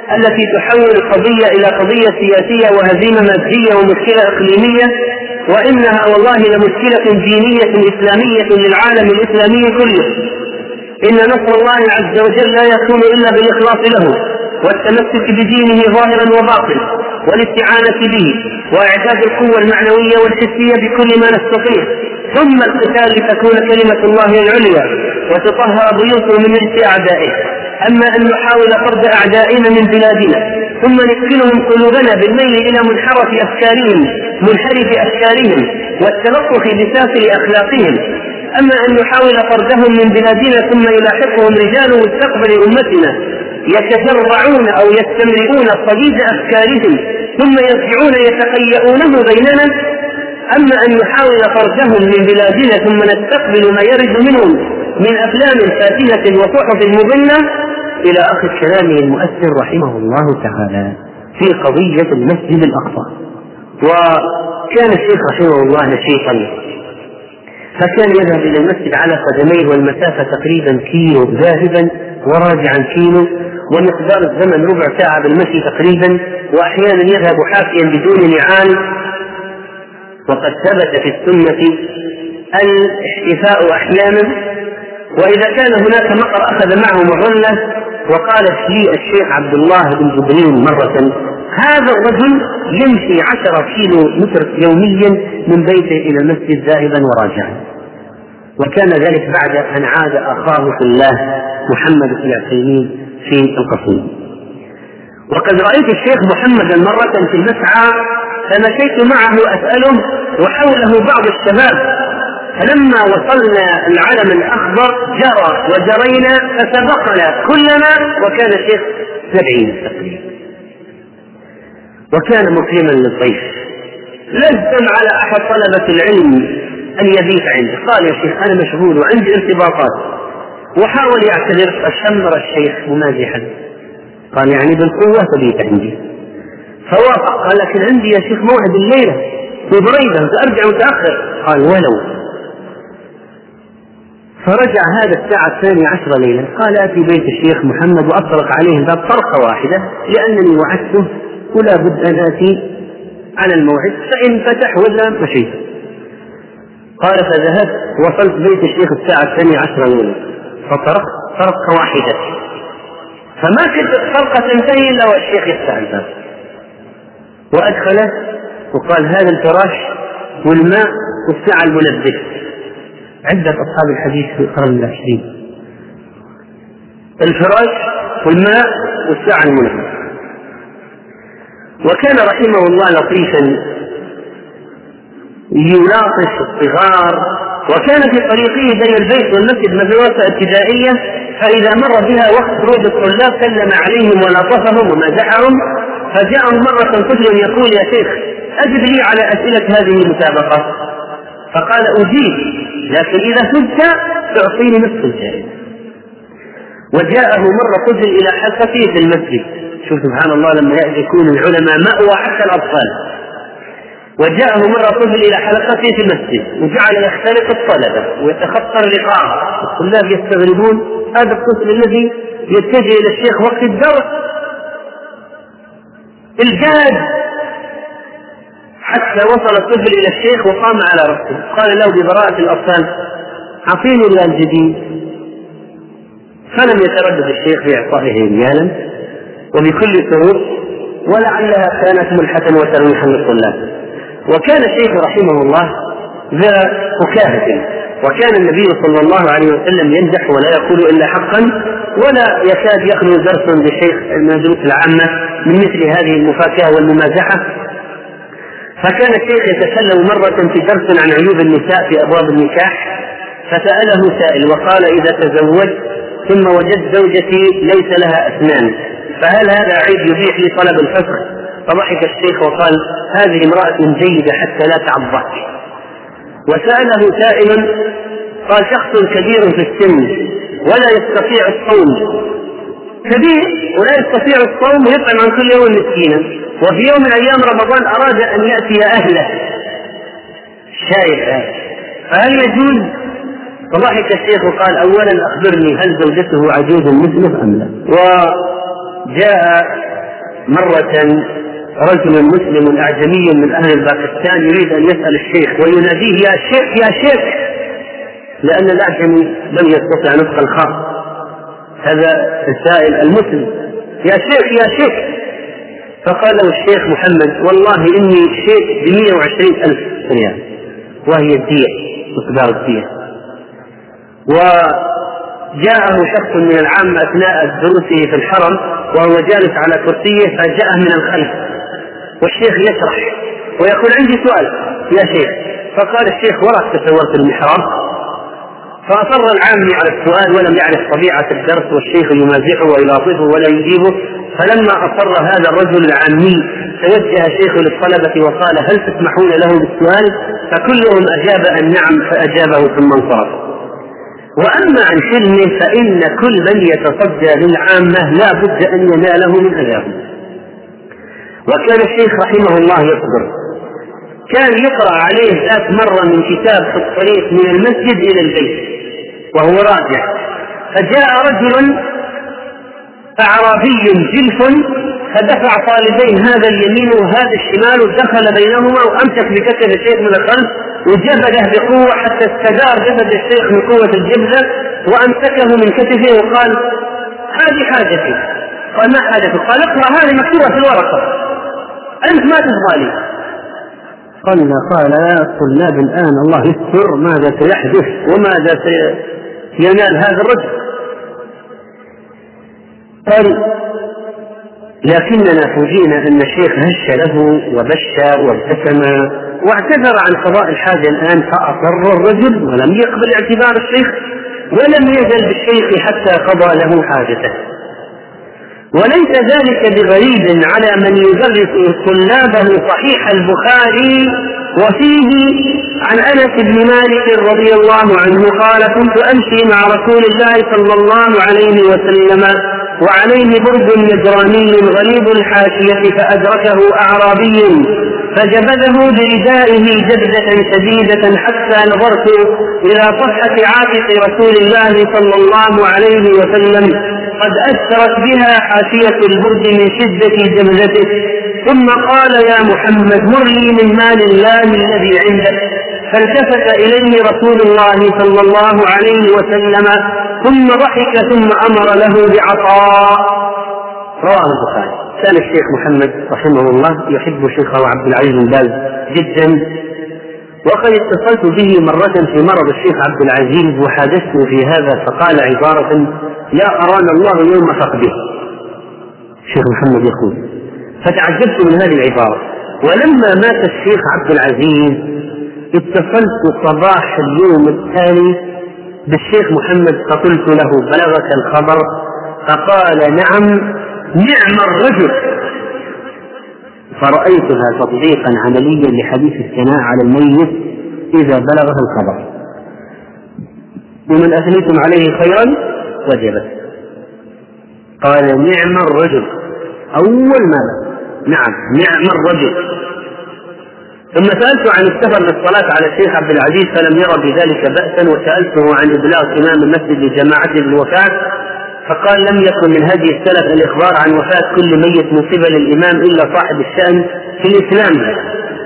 التي تحول القضية إلى قضية سياسية وهزيمة مادية ومشكلة إقليمية، وإنها والله لمشكلة دينية إسلامية للعالم الإسلامي كله. إن نصر الله عز وجل لا يكون إلا بالإخلاص له والتمسك بدينه ظاهرا وباطنا والاستعانة به وإعداد القوة المعنوية والحسية بكل ما نستطيع، ثم القتال لتكون كلمة الله العليا وتطهر بيوته من رجس أعدائه. أما أن نحاول فرد أعدائنا من بلادنا ثم نكفلهم قلوبنا بالميل إلى منحرف أفكارهم منحرف أفكارهم والتلطخ بسافل أخلاقهم، أما أن نحاول فردهم من بلادنا ثم يلاحقهم رجال مستقبل أمتنا يتجرعون أو يستمرئون صديد أفكارهم ثم يرجعون يتقيؤونه بيننا، أما أن نحاول فردهم من بلادنا ثم نستقبل ما يرد منهم من أفلام فاتنة وصحف مضلة، إلى آخر كلامه المؤثر رحمه الله تعالى في قضية المسجد الأقصى. وكان الشيخ رحمه الله نشيطا، فكان يذهب إلى المسجد على قدميه والمسافة تقريبا كيلو ذاهبا وراجعا كيلو، ومقدار الزمن ربع ساعة بالمشي تقريبا، وأحيانا يذهب حافيا بدون نعال. وقد ثبت في السنة الاحتفاء أحيانا، وإذا كان هناك مطر أخذ معه مظلة. وقال لي الشيخ عبد الله بن جبرين مرة: هذا الرجل يمشي عشرة كيلو متر يوميا من بيته إلى المسجد ذاهبا وراجعا. وكان ذلك بعد أن عاد أخاه في الله محمد بن عثيمين في القصيم. وقد رأيت الشيخ محمد مرة في المسعى فمشيت معه أسأله وحوله بعض الشباب، فلما وصلنا العلم الأخضر جرى وجرينا فسبقنا كلنا، وكان الشيخ سبعين تقريبا، وكان مكرما للضيف. لزم على أحد طلبة العلم أن يبيت عنده، قال: يا شيخ أنا مشغول وعندي ارتباطات. وحاول يعتذر، فشمر الشيخ ممازحا، قال: يعني بالقوة تبيت عندي؟ فوافق، قال: لكن عندي يا شيخ موعد الليلة في بريدة سأرجع متأخر. قال: ولو. فرجع هذا الساعة الثانية عشرة ليلا، قال: أتي بيت الشيخ محمد وأطرق عليه الباب طرقة واحدة لأنني وعدته ولا بد أن آتي على الموعد، فإن فتح ولا مشيت. قال: فذهبت وصلت بيت الشيخ الساعة الثانية عشرة ليلا فطرقت طرقة واحدة، فما كنت الطرقة تنتهي إلا والشيخ يفتح الباب وأدخله وقال: هذا الفراش والماء والساعة المنبه. عدة أصحاب الحديث في القرن العشرين: الفراش والماء والساعة المنبه. وكان رحمه الله لطيفا يلاطف الصغار، وكان في طريقه بين البيت والمسجد مدرسة ابتدائية، فإذا مر بها وقت خروج الطلاب سلم عليهم ولطفهم ومزحهم. فجاءهم مرة طفل يقول: يا شيخ أجب لي على أسئلة هذه المسابقة. فقال: أجيب، لكن إذا فزت تعطيني نصف الجائزة. وجاءه مرة طفل إلى حلقته في المسجد، شوف سبحان الله لما يكون العلماء مأوى حتى الأطفال. وجاءه مرة طفل إلى حلقته في المسجد وجعل يختلط الطلبة ويتخطى اللقاء، الطلاب يستغربون: هذا الطفل الذي يتجه إلى الشيخ وقت الدرس الجاد. حتى وصل الطفل إلى الشيخ وقام على رأسه، قال له ببراءة الأطفال: أعطيني ريال جديد. فلم يتردد الشيخ في إعطائه ريالا وبكل سرور، ولعلها كانت ملحة وترويحا للطلاب. وكان الشيخ رحمه الله ذا فكاهة، وكان النبي صلى الله عليه وسلم يمزح ولا يقول إلا حقا، ولا يكاد يخلو درس للشيخ المدروس العامة من مثل هذه المفاكهة والممازحة. فكان الشيخ يتكلم مرة في درس عن عيوب النساء في أبواب النكاح، فسأله سائل وقال: إذا تزوجت ثم وجدت زوجتي ليس لها أسنان فهل هذا عيب يبيح لي طلب الفسخ؟ فضحك الشيخ وقال: هذه امرأة جيدة حتى لا تعضك. وسأله سائل قال: شخص كبير في السن ولا يستطيع الصوم، كبير ولا يستطيع الصوم ويطعم عن كل يوم مسكينا، وفي يوم من أيام رمضان أراد أن يأتي أهله شايف، فهل يجوز؟ فضحك الشيخ وقال: أولا أخبرني هل زوجته عجوز مسلم أم لا؟ وجاء مرة رجل مسلم أعجمي من أهل باكستان يريد أن يسأل الشيخ ويناديه يا شيخ يا شيخ، لأن الأعجمي لم يستطع نطق الخاء. هذا السائل المسلم يا شيخ يا شيخ، فقال له الشيخ محمد والله إني شيخ بمئة وعشرين ألف ريال، وهي الدية مقدار الدية. وجاءه شخص من العامة أثناء دروسه في الحرم وهو جالس على كرسيه، فجاءه من الخلف والشيخ يشرح ويقول عندي سؤال يا شيخ، فقال الشيخ وراك تصورت المحراب، فأصر العامي على السؤال ولم يعرف طبيعة الدرس والشيخ يمازحه ويلاطفه ولا يجيبه. فلما أصر هذا الرجل العامي توجه الشيخ للطلبة وقال هل تسمحون له بالسؤال؟ فكلهم أجاب أن نعم، فأجابه ثم انصرف. وأما عن حلمه فإن كل من يتصدى للعامة لا بد أن يناله من أذاهم. وكان الشيخ رحمه الله يصبر، كان يقرأ عليه ذات مرة من كتاب في الطريق من المسجد إلى البيت وهو راجع، فجاء رجل أعرابي جلف فدفع طالبين هذا اليمين وهذا الشمال ودخل بينهما وأمسك بكتف الشيخ من الخلف وجبله بقوة حتى استدار جسد الشيخ من قوة الجبلة، وأمسكه من كتفه وقال هذه حاجتي. قال ما حاجتك؟ قال اقرأ هذه مكتوبة في الورقة، أنت ما تفضى لي. قال قال يا الطلاب الآن الله يستر ماذا سيحدث وماذا سينال هذا الرجل. قال لكننا فوجئنا أن الشيخ هش له وبش وابتسم واعتذر عن قضاء الحاجة الآن، فأصر الرجل ولم يقبل اعتذار الشيخ ولم يزل بالشيخ حتى قضى له حاجته. وليس ذلك بغريب على من يدرس طلابه صحيح البخاري وفيه عن أنس بن مالك رضي الله عنه قال كنت أمشي مع رسول الله صلى الله عليه وسلم وعليه برد نجراني غليظ الحاشية فأدركه أعرابي فجبذه بردائه جبذة شديدة حتى نظرت إلى صفحة عاتق رسول الله صلى الله عليه وسلم قد أثرت بها حاشية البرد من شدة جبذته، ثم قال يا محمد مر لي من مال الله الذي عندك، فالتفت إليه رسول الله صلى الله عليه وسلم ثم ضحك ثم أمر له بعطاء. رواه البخاري. كان الشيخ محمد رحمه الله يحب شيخه عبد العزيز بن باز جدا، وقد اتصلت به مرة في مرض الشيخ عبد العزيز وحدثته في هذا فقال عبارة لا أرانا الله يوم فقده. الشيخ محمد يقول فتعجبت من هذه العبارة. ولما مات الشيخ عبد العزيز اتصلت صباح اليوم التالي بالشيخ محمد فقلت له بلغك الخبر؟ فقال نعم نعم الرجل. فرأيتها تطبيقا عمليا لحديث الثناء على الميت إذا بلغه الخبر، ومن أثنيتم عليه خيرا وجبت. قال نعم الرجل أول ما نعم نعم الرجل. ثم سألت عن السفر للصلاة على الشيخ عبد العزيز فلم يرى بذلك بأسا، وسألته عن إبلاغ إمام المسجد لجماعته بالوفاة فقال لم يكن من هدي السلف الإخبار عن وفاة كل ميت من قبل الإمام إلا صاحب الشأن في الإسلام.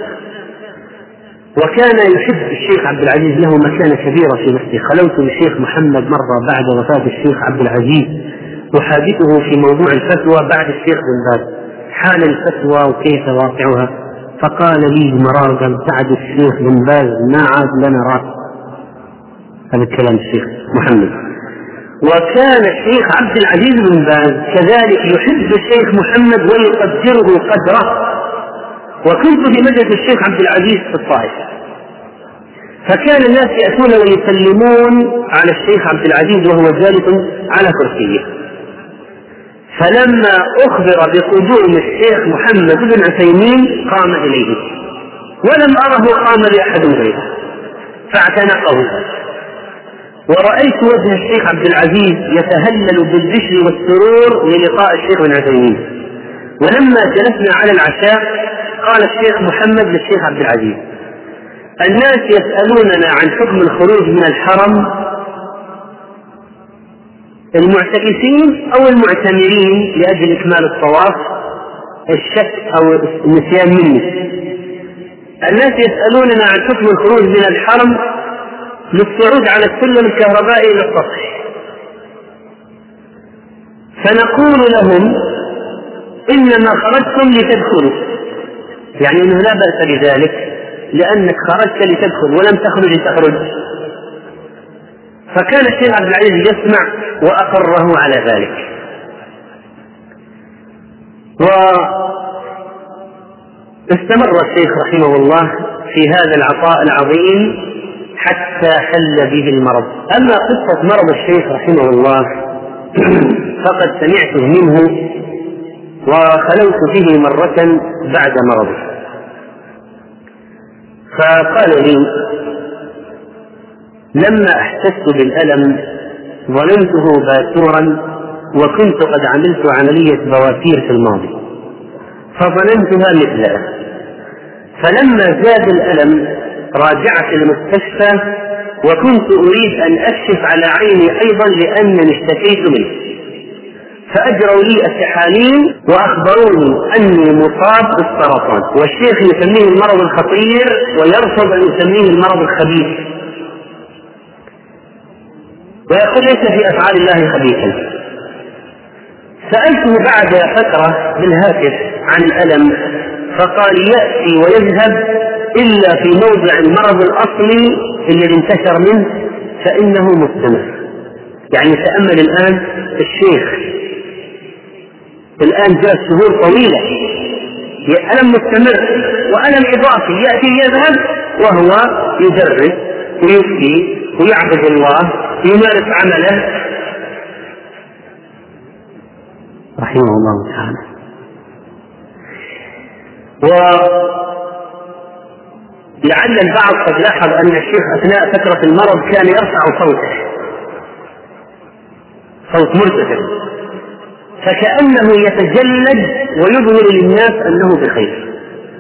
وكان يحب الشيخ عبد العزيز له مكانة كبيرة في نفسه. خلوت بالشيخ محمد مرة بعد وفاة الشيخ عبد العزيز أحادثه في موضوع الفتوى بعد الشيخ بن باز، حال الفتوى وكيف واقعها، فقال لي مرارا بعد الشيخ بن باز ما عاد لنا راس. هذا الكلام الشيخ محمد. وكان الشيخ عبد العزيز بن باز كذلك يحب الشيخ محمد ويقدره قدره. وكنت في مجلس الشيخ عبد العزيز في الطائف، فكان الناس يأتون ويسلمون على الشيخ عبد العزيز وهو جالس على كرسيه. فلما أخبر بقدوم الشيخ محمد بن عثيمين قام إليه ولم أره قام لأحد غيره فاعتنقه. ورأيت وجه الشيخ عبد العزيز يتهلل بالبشر والسرور للقاء الشيخ بن عثيمين. ولما جلسنا على العشاء قال الشيخ محمد للشيخ عبد العزيز الناس يسألوننا عن حكم الخروج من الحرم المعتكفين أو المعتمرين لأجل إكمال الطواف، الشك أو النسيان مني. الناس يسألوننا عن حكم الخروج من الحرم للصعود على السلم الكهربائي إلى السطح، فنقول لهم إنما خرجتم لتدخلوا، يعني إنه لا بأس بذلك لأنك خرجت لتدخل ولم تخرج لتخرج. فكان الشيخ عبد العزيز يسمع وأقره على ذلك. واستمر الشيخ رحمه الله في هذا العطاء العظيم حتى حل به المرض. أما قصة مرض الشيخ رحمه الله فقد سمعته منه وخلوت به مرة بعد مرضه، فقال لي: لما احسست بالألم ظننته باتورا، وكنت قد عملت عملية بواسير في الماضي فظننتها مثلها، فلما زاد الألم راجعت المستشفى وكنت أريد أن أكشف على عيني أيضا لأنني اشتكيت منه، فأجروا لي التحاليل وأخبروني أني مصاب بالسرطان، والشيخ يسميه المرض الخطير ويرفض أن يسميه المرض الخبيث، ويقول ليس في أفعال الله خبيثا. سألته بعد فترة بالهاتف عن الألم فقال: يأتي ويذهب إلا في موضع المرض الأصلي الذي انتشر منه فإنه مستمر. يعني تأمل الآن الشيخ، الآن جاء شهور طويلة ألم مستمر وألم إضافي يأتي يذهب وهو يدرس ويفتي ويعبد الله يمارس عمله رحمه الله تعالى. ولعل البعض قد لاحظ أن الشيخ أثناء فترة المرض كان يرفع صوته صوت مرتفع، فكأنه يتجلد ويظهر للناس أنه بخير.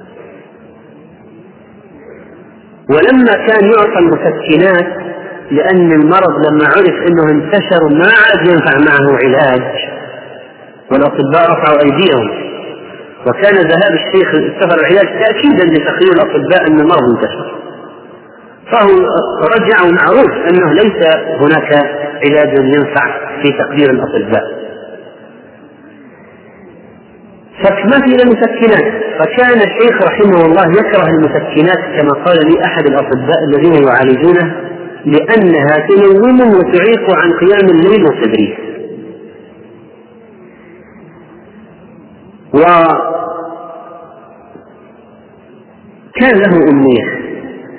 ولما كان يعطى المسكنات لأن المرض لما عرف أنه انتشر ما عاد ينفع معه علاج، والأطباء رفعوا أيديهم، وكان ذهاب الشيخ السفر العلاج تأكيدا لتقرير الأطباء أن المرض انتشر، فهو رجع ومعروف أنه ليس هناك علاج ينفع في تقدير الأطباء، فما في المسكنات. فكان الشيخ رحمه الله يكره المسكنات كما قال لي أحد الأطباء الذين يعالجونه، لأنها تنومه وتعيق عن قيام الليل والتدريس. وكان له أمنية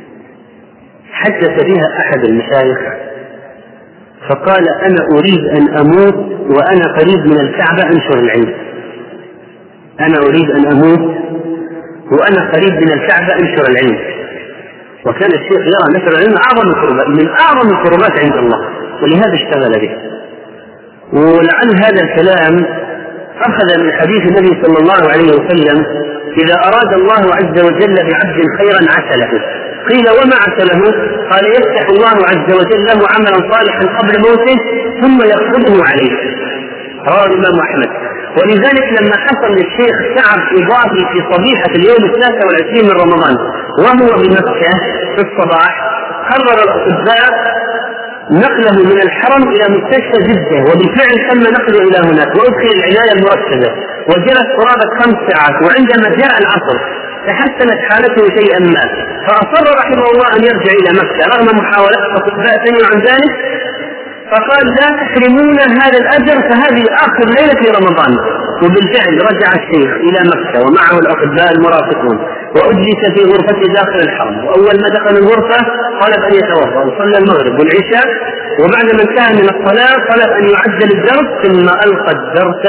حدث بها أحد المشايخ فقال: أنا أريد أن أموت وأنا قريب من الكعبة أنشر العلم. أنا أريد أن أموت وأنا قريب من الكعبة أنشر العلم. وكان الشيخ يرى نشر العلم أعظم القربات من أعظم القربات عند الله، ولهذا اشتغل به. ولعل هذا الكلام أخذ من حديث النبي صلى الله عليه وسلم: إذا أراد الله عز وجل بعبد خيرا عسله. قيل: وما عسله؟ قال: يفتح الله عز وجل له عملا صالحا قبل موته ثم يقبضه عليه. رواه الإمام أحمد. ولذلك لما حصل للشيخ تعب إضافي في صبيحة اليوم الثالث والعشرين من رمضان وهو بمكة في الصباح، قرر الأطباء نقله من الحرم إلى مستشفى جدة، وبالفعل تم نقله إلى هناك وأدخل العناية المركزة وجلس قرابة خمس ساعات. وعندما جاء العصر تحسنت حالته شيئا ما، فأصر رحمه الله أن يرجع إلى مكة رغم محاولات الأطباء تنهي عن ذلك، فقال: لا تحرمون هذا الأجر فهذه آخر ليلة في رمضان. وبالفعل رجع الشيخ إلى مكة ومعه الأطباء المرافقون، وأجلس في غرفته داخل الحرم. وأول ما دخل الغرفة طلب أن يتوضأ وصلى المغرب والعشاء، وبعد ما انتهى من الصلاة طلب أن يعجل الدرس، ثم ألقى الدرس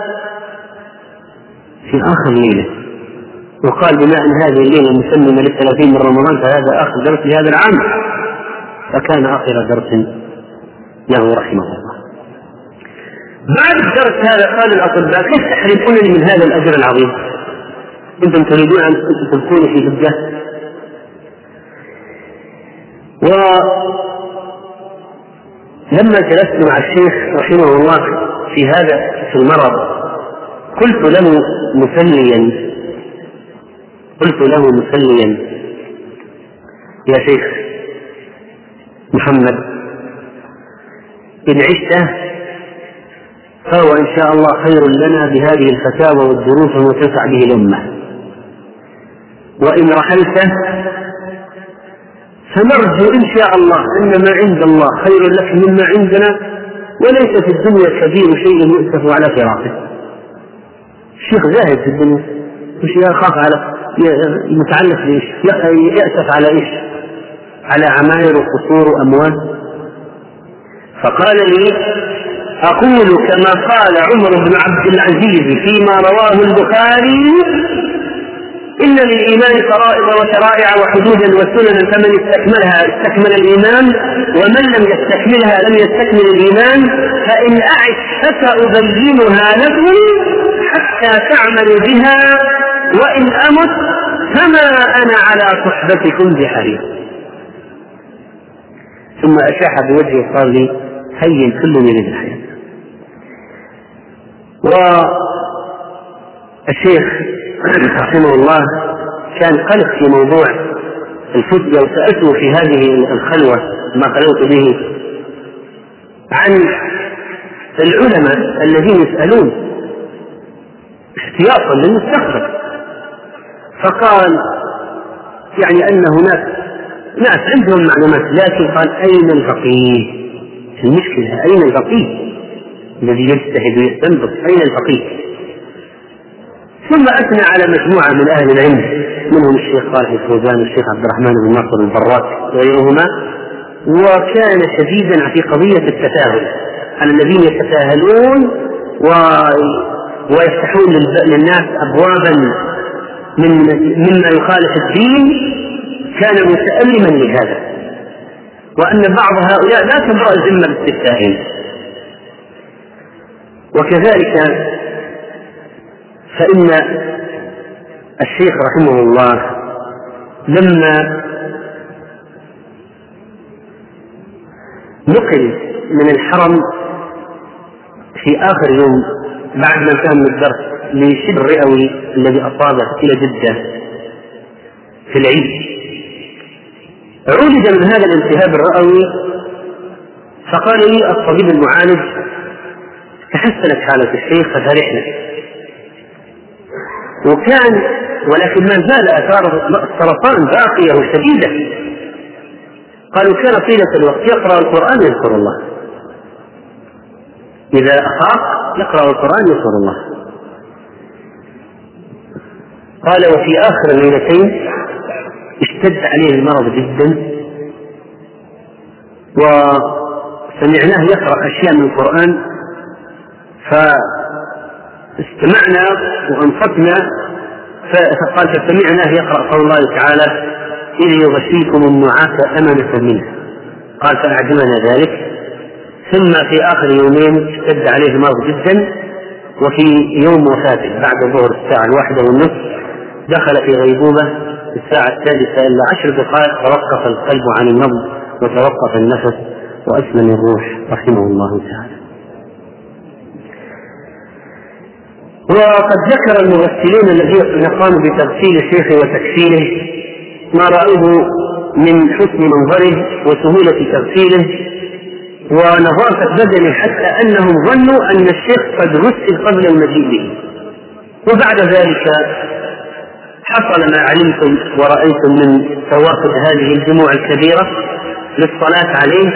في آخر ليلة، وقال: بما أن هذه الليلة مسلمة للثلاثين من رمضان فهذا آخر درس لهذا العام. فكان آخر درس له رحمه الله. بعد الدرس هذا قال الأطباء: كيف تحرمونني من هذا الأجر العظيم؟ أنتم تريدون أن تكونوا في جدة؟ ولما جلست مع الشيخ رحمه الله في هذا في المرض قلت له مسليا قلت له مسليا يا شيخ محمد إن عشت فهو إن شاء الله خير لنا بهذه الفتاوى والدروس وتنفع به الأمة، وإن رحلت فنرجو إن شاء الله أن ما عند الله خير لك مما عندنا، وليس في الدنيا كبير شيء يؤسف على فراقه. الشيخ زاهد في الدنيا، وش يخاف على متعلق بإيش؟ يأسف على إيش؟ على عماير وقصور وأموال. فقال لي أقول كما قال عمر بن عبد العزيز فيما رواه البخاري: إن للإيمان فرائض وشرائع وحدودا وسننا، فمن استكملها استكمل الإيمان، ومن لم يستكملها لم يستكمل الإيمان، فإن أعش فسأبينها لكم حتى تعملوا بها، وإن أمت فما أنا على صحبتكم بحريص. ثم أشاح بوجهه وقال لي: هين كل يريد الحياة. والشيخ رحمه الله كان قلق في موضوع الفتية، وسألته في هذه الخلوة ما خلوت به عن العلماء الذين يسألون احتياطا للمستقبل، فقال يعني أن هناك ناس عندهم معلومات، لكن قال: أين الفقيه؟ المشكلة أين الفقيه الذي يجتهد ويستنبط؟ أين الفقيه؟ ثم أثنى على مجموعة من أهل العلم، منهم الشيخ صالح الفوزان والشيخ عبد الرحمن بن ناصر البراك وغيرهما، وكان شديدا في قضية التساهل على الذين يتساهلون و... ويفتحون للناس أبوابا من مما يخالف الدين. كان متألما لهذا، وأن بعض هؤلاء لا تبرأ الذمة باستفتائهم. وكذلك فإن الشيخ رحمه الله لما نقل من الحرم في آخر يوم بعد ما كان من الدرس لشبه الرئوي الذي أصابه إلى جدة في العيد، عولج من هذا الالتهاب الرئوي، فقال لي الطبيب المعالج: تحسنت حالة الشيخ ففرحنا. وكان ولكن ما زال آثار السرطان باقية وشديدة. قالوا كان طيلة الوقت يقرأ القرآن يذكر الله، إذا أخاف يقرأ القرآن يذكر الله. قال: وفي آخر الليلتين اشتد عليه المرض جدا، وسمعناه يقرأ أشياء من القرآن، فاستمعنا وأنصتنا، فقال: فسمعناه يقرأ قول الله تعالى: إذ يغشيكم النعاس أمنة منه. قال: فأعجبنا ذلك. ثم في آخر يومين اشتد عليه المرض جدا، وفي يوم وفاته بعد الظهر الساعة الواحدة والنصف دخل في غيبوبة الساعة الثالثة إلا عشر دقائق، توقف القلب عن النبض وتوقف النفس وأسلم الروح رحمه الله تعالى. وقد ذكر المغسلون الذين قاموا بتغسيل الشيخ وتكفينه ما رأوه من حسن منظره وسهولة تغسيله ونظافة بدنه، حتى أنهم ظنوا أن الشيخ قد غسل قبل المجيء به. وبعد ذلك حصل ما علمتم ورأيتم من توافد هذه الجموع الكبيرة للصلاة عليه،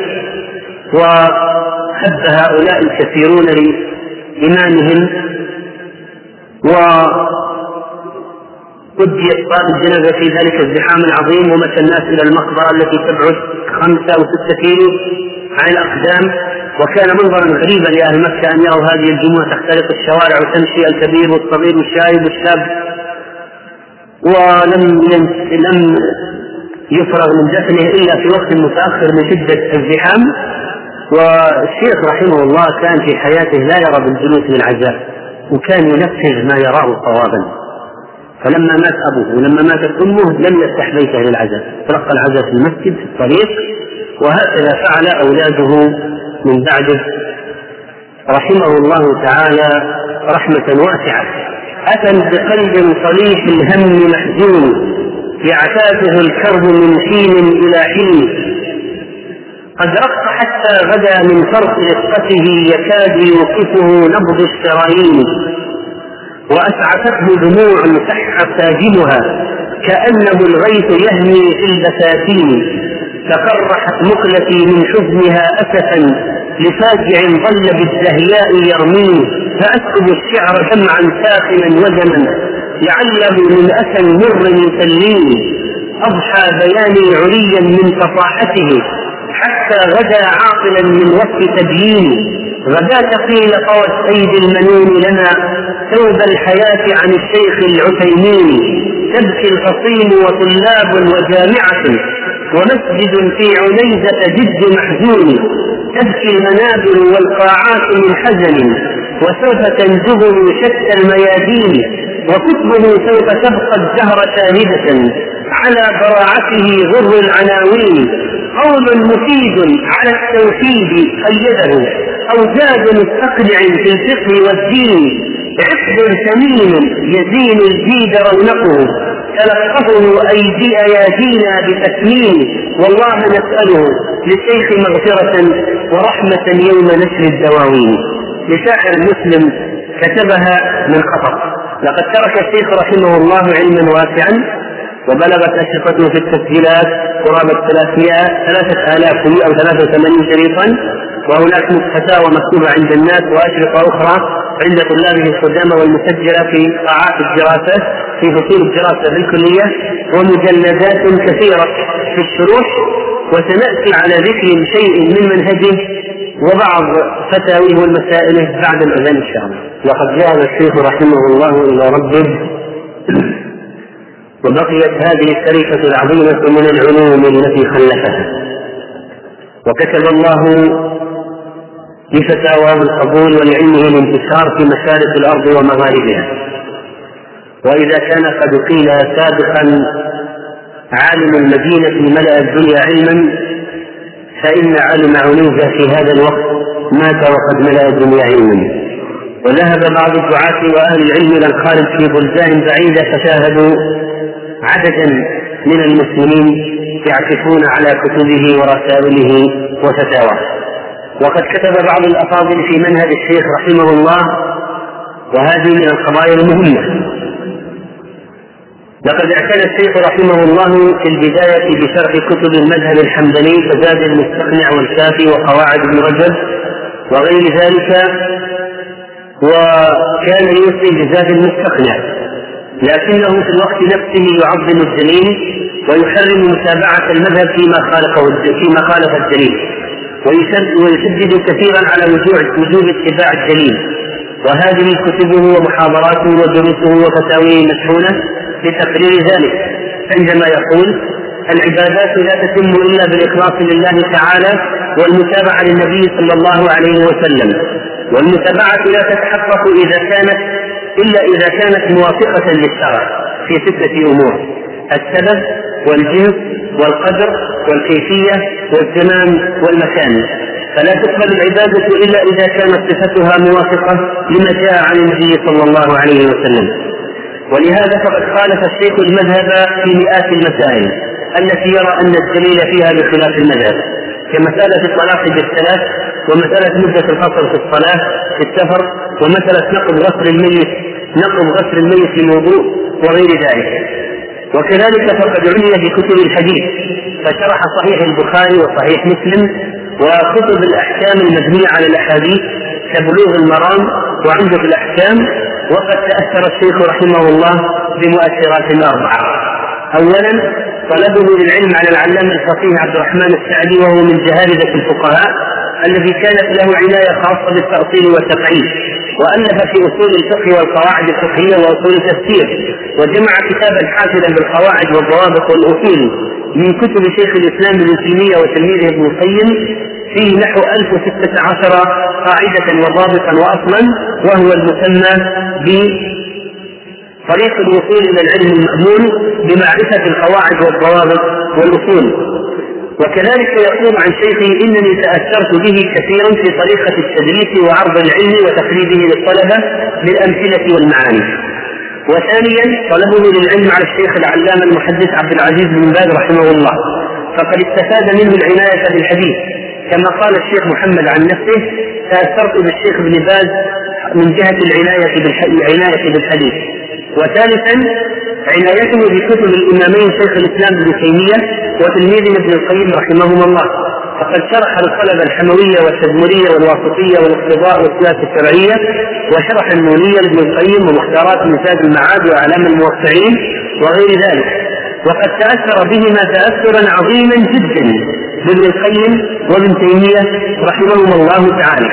وحب هؤلاء الكثيرون لإمامهم، وأديت صلاة الجنازة في ذلك الزحام العظيم، ومشى الناس إلى المقبرة التي تبعد خمسة أو ستة كيلو عن الأقدام. وكان منظرا غريبا لأهل مكة أن يروا هذه الجموع تختلط الشوارع وتمشي الكبير والصغير والشايب والشاب، ولم لم يفرغ من دفنه إلا في وقت متأخر من شدة الزحام. والشيخ رحمه الله كان في حياته لا يرى بالجلوس للعزاء، وكان ينفذ ما يراه صوابا. فلما مات أبوه ولما ماتت أمه لم يفتح بيته للعزاء، تلقى العزاء في المسجد في الطريق، وهكذا فعل أولاده من بعده رحمه الله تعالى رحمة واسعة. أتى بقلب صليح الهم محزون يعتاده الكرب من حين إلى حين، قد رق حتى غدا من فرط رقته يكاد يوقفه نبض الشرايين، وأسعفته دموع سح ساجمها كأنه الغيث يهمي في البساتين، تقرحت مقلتي من حزنها أسفا لفاجع ظل بالزهياء يرميه، فأسكب الشعر دمعا ساخنا وزنا لعله من أسى مر يسليه، أضحى بياني عليا من فصاحته حتى غدا عاقلا من وصف تبيين، غدا قيل طوى السيد المنون لنا ثوب الحياة عن الشيخ العثيمين، تبكي الفصيل وطلاب وجامعة ومسجد في عنيزة جد محزون، تبكي المنابر والقاعات من حزن وسوف تنزه شتى الميادين، وكتبه سوف تبقى الدهر شاهدة على براعته غر العناوين، قول مفيد على التوحيد قيده أوجاد مستقنع في الفقه والدين، عقد ثمين يزين الجيد رونقه تلقفه أيدي أيادينا بتكميل، والله نسأله للشيخ مغفرة ورحمة يوم نشر الدواوين. لشاعر مسلم كتبها من خطر. لقد ترك الشيخ رحمه الله علما واسعا، وبلغت أشرطته في التسجيلات قرابة ثلاثة آلاف أو ثلاثة وثمانين شريطا، وهناك فتاوى مكتوبة عند الناس وأشرطة أخرى عند طلابه القدامى والمسجلة في قاعات الدراسة في فصول الدراسة بالكلية، ومجلدات كثيرة في الشروح، وسنأتي على ذكر شيء من منهجه وبعض فتاويه والمسائل بعد الأذان إن شاء الله. لقد جاء الشيخ رحمه الله إلى ربه وبقيت هذه الشريفة العظيمة من العلوم التي خلفها، وكتب الله لفتاواه القبول ولعلمه الانتشار في مشارق الأرض ومغاربها. وإذا كان قد قيل سابقا عالم المدينة ملأ الدنيا علما، فإن عالم عنيزة في هذا الوقت مات وقد ملأ الدنيا علما. وذهب بعض الدعاة وأهل العلم إلى الخارج في بلدان بعيدة فشاهدوا عددا من المسلمين يعكفون على كتبه ورسائله وفتاواه. وقد كتب بعض الأفاضل في منهج الشيخ رحمه الله، وهذه من القضايا المهمة. لقد اعتنى الشيخ رحمه الله في البداية بشرح كتب المذهب الحنبلي كزاد المستقنع والكافي وقواعد ابن رجب وغير ذلك، وكان يوصي بزاد المستقنع، لكنه في الوقت نفسه يعظم الدليل ويحرم متابعة المذهب فيما خالفه فيما خالف الدليل، ويشدد كثيرا على وجوب اتباع الدليل. وهذه كتبه ومحاضراته ودروسه وفتاويه مشحونة لتقرير ذلك، عندما يقول: العبادات لا تتم إلا بالإخلاص لله تعالى والمتابعة للنبي صلى الله عليه وسلم، والمتابعة لا تتحقق إذا كانت إلا إذا كانت موافقة للشرع في ستة أمور: السبب والجنس والقدر والكيفية والزمان والمكان. فلا تقبل العبادة إلا إذا كانت صفتها موافقة لما جاء عن النبي صلى الله عليه وسلم. ولهذا فقد خالف الشيخ المذهب في مئات المسائل التي يرى أن الدليل فيها بخلاف المذهب، كمسألة الطلاق بالثلاث، ومسألة مدة القصر في الصلاة في السفر، ومسألة نقض غسل الميت نقض غسل الميت للوضوء وغير ذلك. وكذلك فقد عني في كتب الحديث، فشرح صحيح البخاري وصحيح مسلم وكتب الأحكام المبنية على الأحاديث كبلوغ المرام وعمدة الأحكام. وقد تأثر الشيخ رحمه الله بمؤثرات أربعة: أولا طلبه للعلم على العلامة الفقيه عبد الرحمن السعدي، وهو من جهابذة الفقهاء الذي كانت له عناية خاصة بالتأصيل والتقعيد، وألف في أصول الفقه والقواعد الفقهية وأصول التفسير، وجمع كتابا حافلا بالقواعد والضوابط والأصول من كتب شيخ الإسلام ابن تيمية وتلميذه ابن القيم، فيه نحو ألف وستة عشر قاعدة وضابطا وأصلا، وهو المسمى بطريق الوصول إلى العلم المأمون بمعرفة القواعد والضوابط والأصول. وكذلك يقول عن شيخه: إنني تأثرت به كثيرا في طريقة التدريس وعرض العلم وتقريبه للطلبة بالأمثلة والمعاني. وثانيا طلبه للعلم على الشيخ العلامة المحدث عبد العزيز بن باز رحمه الله، فقد استفاد منه العناية بالحديث، كما قال الشيخ محمد عن نفسه: تأثرت بالشيخ ابن باز من جهة العناية بالحديث. وثالثا عنايته بكتب الإمامين شيخ الإسلام ابن تيمية وتلميذه ابن القيم رحمهما الله، فقد شرح الطلبة الحموية والتدمرية والواسطية والاقتضاء والسياسة الشرعية، وشرح النونية لابن القيم ومختارات نساج المعاد وأعلام الموقعين وغير ذلك. وقد تأثر بهما تأثرا عظيما جدا بابن القيم وابن تيمية رحمهما الله تعالى.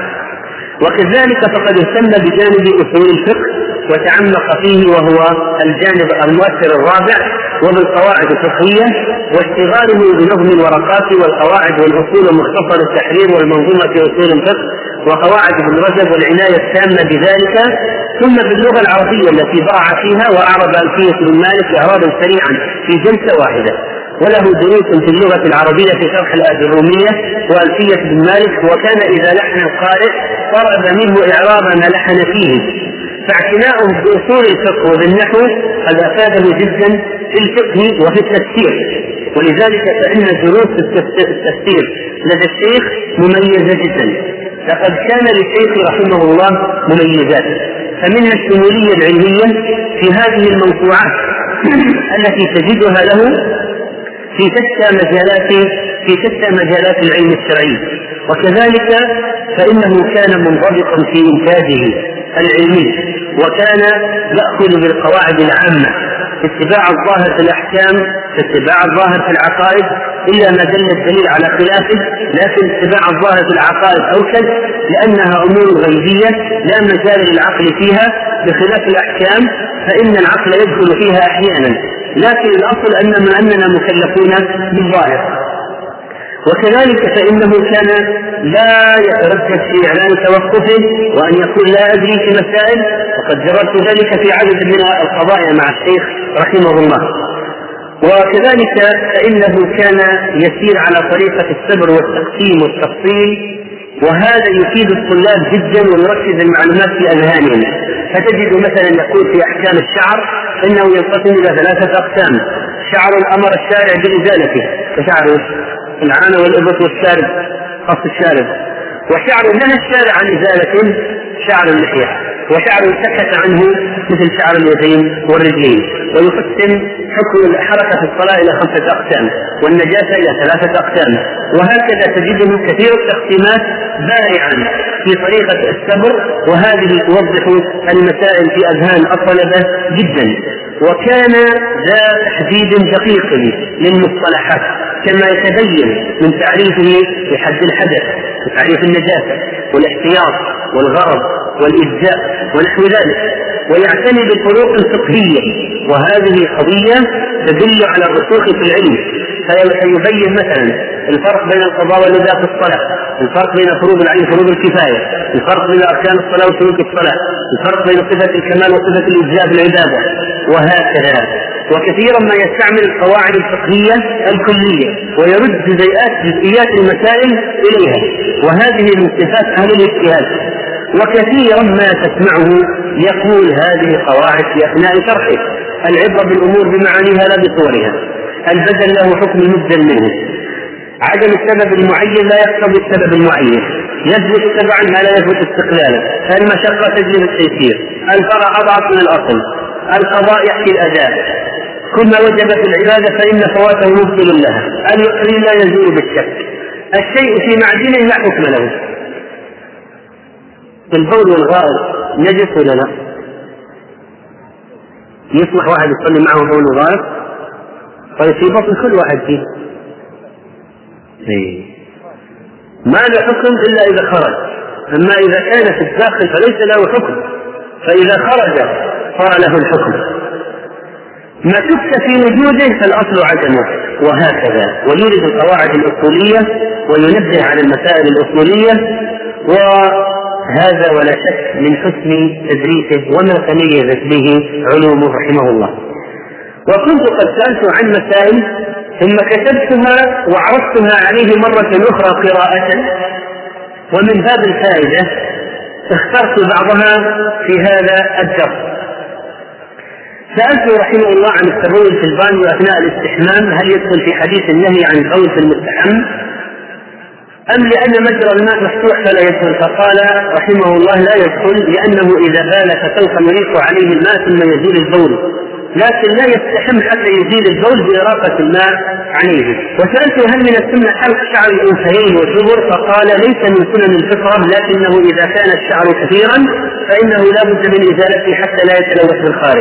وكذلك فقد اهتم بجانب أصول الفقه وتعمق فيه، وهو الجانب المؤثر الرابع، وبالقواعد الفقهية، واشتغاله بنظم الورقات والقواعد والأصول ومختصر التحرير والمنظومة في أصول الفقه وقواعد ابن رجب والعناية التامة بذلك، ثم باللغة العربية التي برع فيها وأعرب ألفية بن مالك إعرابا سريعا في جلسة واحدة، وله دروس في اللغة العربية في شرح الآجرومية وألفية بن مالك، وكان إذا لحن القارئ طرد منه إعراب ما لحن فيه. فاعتناؤه بأصول الفقه وبالنحو قد أفاده جدا في الفقه وفي التفسير، ولذلك فإن دروس التفسير لدى الشيخ مميزة جدا. لقد كان للشيخ رحمه الله مميزات، فمنها الشمولية العلمية في هذه الموسوعات التي تجدها له في شتى مجالات في شتى مجالات العلم الشرعي. وكذلك فإنه كان منضبطا في إنتاجه العلمي، وكان يأخذ بالقواعد العامة في اتباع الظاهر في الأحكام، في اتباع الظاهر في العقائد، إلا ما دل الدليل على خلافه، لكن اتباع الظاهر في العقائد أوكد لأنها أمور غيبية لا مجال للعقل فيها، بخلاف الأحكام فإن العقل يدخل فيها أحيانا، لكن الأصل أننا أننا مكلفون بالظاهر. وكذلك فإنه كان لا يتردد في إعلان توقفه وأن يقول لا أدري في مسائل، وقد جربت ذلك في عدد من القضايا مع الشيخ رحمه الله. وكذلك فإنه كان يسير على طريقة الصبر والتقسيم والتفصيل، وهذا يفيد الطلاب جدا ويركز المعلومات في أذهانهم. فتجد مثلا يقول في أحكام الشعر إنه ينقسم إلى ثلاثة أقسام: شعر أمر الشارع بإزالته كشعر العانة والإبط والشارب خاص الشارب، وشعر نهى الشارع عن إزالته شعر اللحية، وشعر سكت عنه مثل شعر اليدين والرجلين. ويقسم حكم الحركة في الصلاة إلى خمسة أقسام، والنجاسة إلى ثلاثة أقسام، وهكذا تجده كثير التقسيمات بارعا في طريقة الصبر، وهذه توضح المسائل في أذهان الطلبة جدا. وكان ذا تحديد دقيق للمصطلحات كما يتبين من تعريفه بحد الحدث وتعريف النجاسة والاحتياط والغرض والإجزاء ونحو ذلك، ويعتني بالفروق الفقهية، وهذه قضية تدل على الرسوخ في العلم. فيبين مثلا الفرق بين القضاء والنداء في الصلاة، الفرق بين فروض العين وفروض الكفاية، الفرق بين أركان الصلاة وشروط الصلاة، الفرق بين صفة الكمال وصفة الإجزاء بالعبادة، وهكذا. وكثيرا ما يستعمل القواعد الفقهية الكلية ويرد جزئيات جزئيات المسائل إليها، وهذه من صفات أهل الاجتهاد. وكثيرا ما تسمعه يقول هذه قواعد في أثناء شرحه: العبرة بالأمور بمعانيها لا بصورها، البدل له حكم المبدل منه، عدم السبب المعين لا يقتضي السبب المعين، يثبت تبعا ما لا يثبت استقلالا، المشقة تجلب التيسير، الفرع أضعف من الأصل، القضاء يحكي الأداء، كل ما وجب في العبادة فإن فواته مبطل لها، اليقين لا يزول بالشك، الشيء في معدنه لا حكم له. البول والغائط نجس ولا لا؟ يسمح واحد يصلي معه بول وغائط؟ طيب في بطن كل واحد فيه إيه. ما له حكم إلا إذا خرج، أما إذا كان في الداخل فليس له حكم، فإذا خرج صار له الحكم. ما شك في وجوده فالأصل عدمه، وهكذا. ويورد القواعد الأصولية وينبه على المسائل الأصولية، وهذا ولا شك من حسن تدريسه وما تميزت به علومه رحمه الله. وكنت قد سألت عن مسائل ثم كتبتها وعرضتها عليه مرة أخرى قراءة، ومن باب الفائدة اخترت بعضها في هذا الدرس. سألته رحمه الله عن التبول في البانيو أثناء الاستحمام، هل يدخل في حديث النهي عن البول في المستحم أم لأن مجرى الماء مفتوح فلا يدخل؟ فقال رحمه الله لا يدخل، لأنه إذا بال فسوف يريق عليه الماء ثم يزيل البول، لكن لا يستحم حتى يزيل البول بإراقة الماء عليه. وسألته هل من السنة حلق شعر الأنثيين والدبر؟ فقال ليس من سنن الفطرة، لكنه إذا كان الشعر كثيرا فإنه لا بد من إزالته حتى لا يتلوث بالخارج.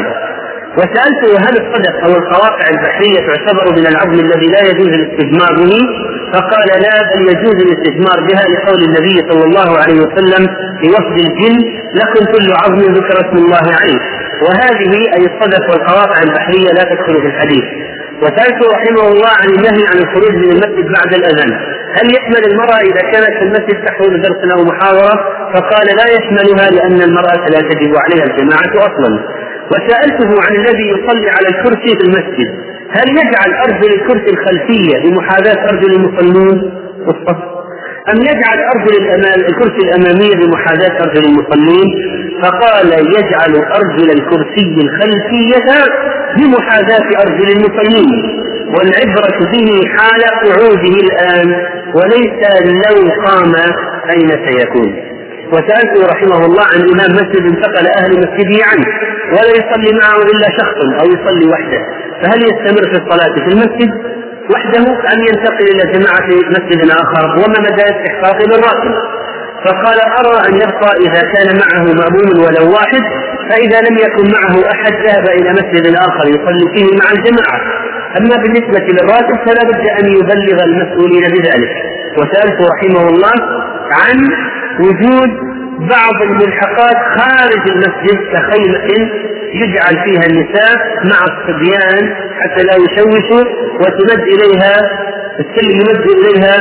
وسألته هل الصدف أو القواقع البحرية تعتبر من العظم الذي لا يجوز الاستثمار به؟ فقال لا، بل يجوز الاستثمار بها لقول النبي صلى الله عليه وسلم لوفد الجن لكم كل عظم ذكر اسم الله عليه، وهذه أي الصدف والقواقع البحرية لا تدخل في الحديث. وسألته رحمه الله عن النهي عن الخروج من المسجد بعد الأذان، هل يحمل المرأة إذا كانت في المسجد تحضر درس أو محاضرة؟ فقال لا يحملها، لأن المرأة لا تجب عليها الجماعة أصلا. وسألته عن الذي يصلي على الكرسي في المسجد، هل يجعل أرجل الكرسي الخلفية بمحاذاة أرجل المصلين والصف، أم يجعل أرجل الكرسي الأمامية بمحاذاة أرجل المصلين؟ فقال يجعل أرجل الكرسي الخلفية بمحاذاة أرجل المصلين، والعبرة به حال قعوده الآن وليس لو قام أين سيكون. وسألته رحمه الله عن إمام مسجد انتقل أهل مسجده عنه ولا يصلي معه إلا شخص أو يصلي وحده، فهل يستمر في الصلاة في المسجد وحده أم ينتقل إلى جماعة في مسجد آخر؟ وما مدى استحقاقه بالراتب؟ فقال أرى أن يبقى إذا كان معه مأموم ولو واحد، فإذا لم يكن معه أحد ذهب إلى مسجد آخر يصلي فيه مع الجماعة. أما بالنسبة للراتب فلا بد أن يبلغ المسؤولين بذلك. وسألته رحمه الله عن وجود بعض الملحقات خارج المسجد كخيمة يجعل فيها النساء مع الصبيان حتى لا يشوشوا، وتمد إليها السلك يمد إليها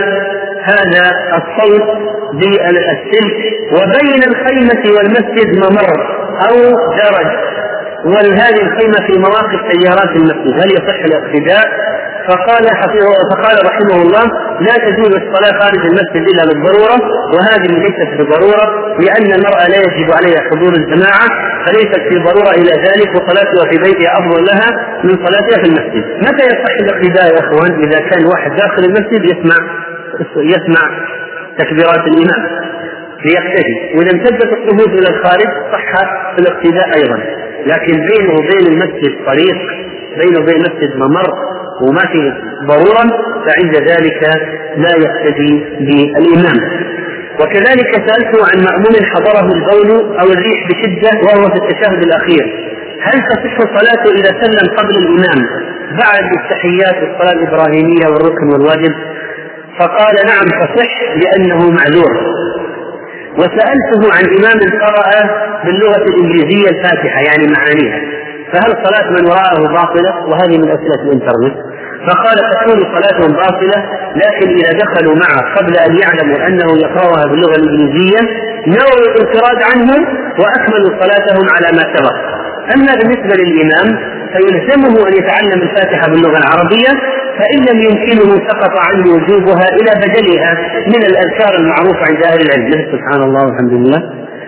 هذا الصوت بالسلك، وبين الخيمة والمسجد ممر أو درج، وهذه الخيمة في مواقف سيارات المسجد، هل يصح الاقتداء؟ فقال حفظه فقال رحمه الله لا تجوز الصلاة خارج المسجد إلا بالضرورة، وهذه ليست بضرورة، لأن المرأة لا يجب عليها حضور الجماعة فليست في ضرورة إلى ذلك، وصلاتها في بيتها أفضل لها من صلاتها في المسجد. متى يصح الاقتداء يا أخوان؟ إذا كان واحد داخل المسجد يسمع يسمع تكبيرات الإمام ليقتدي، وإذا امتدت الصفوف إلى الخارج صح الاقتداء أيضا، لكن بينه وبين المسجد طريق، بينه وبين المسجد ممر وما في ضرورا، فعند ذلك لا يقتدي بالإمام. وكذلك سألته عن مأموم حضره البول أو الريح بشدة وهو في التشهد الأخير، هل تصح صلاته إذا سلم قبل الإمام بعد التحيات والصلاة الإبراهيمية والركن والواجب؟ فقال نعم تصح لأنه معذور. وسألته عن إمام قرأ باللغة الإنجليزية الفاتحة يعني معانيها، فهل صلاة من وراءه باطلة؟ وهذه من أسئلة الإنترنت. فقال تكون صلاتهم باطلة، لكن إذا دخلوا معه قبل أن يعلموا أنه يقرأها باللغة الإنجليزية نووا الانفراد عنهم وأكملوا صلاتهم على ما سبق. أما بالنسبة للإمام فيلزمه أن يتعلم الفاتحة باللغة العربية، فإن لم يمكنه سقط عنه وجوبها إلى بدلها من الأذكار المعروفة عند أهل العلم، سبحان الله والحمد لله.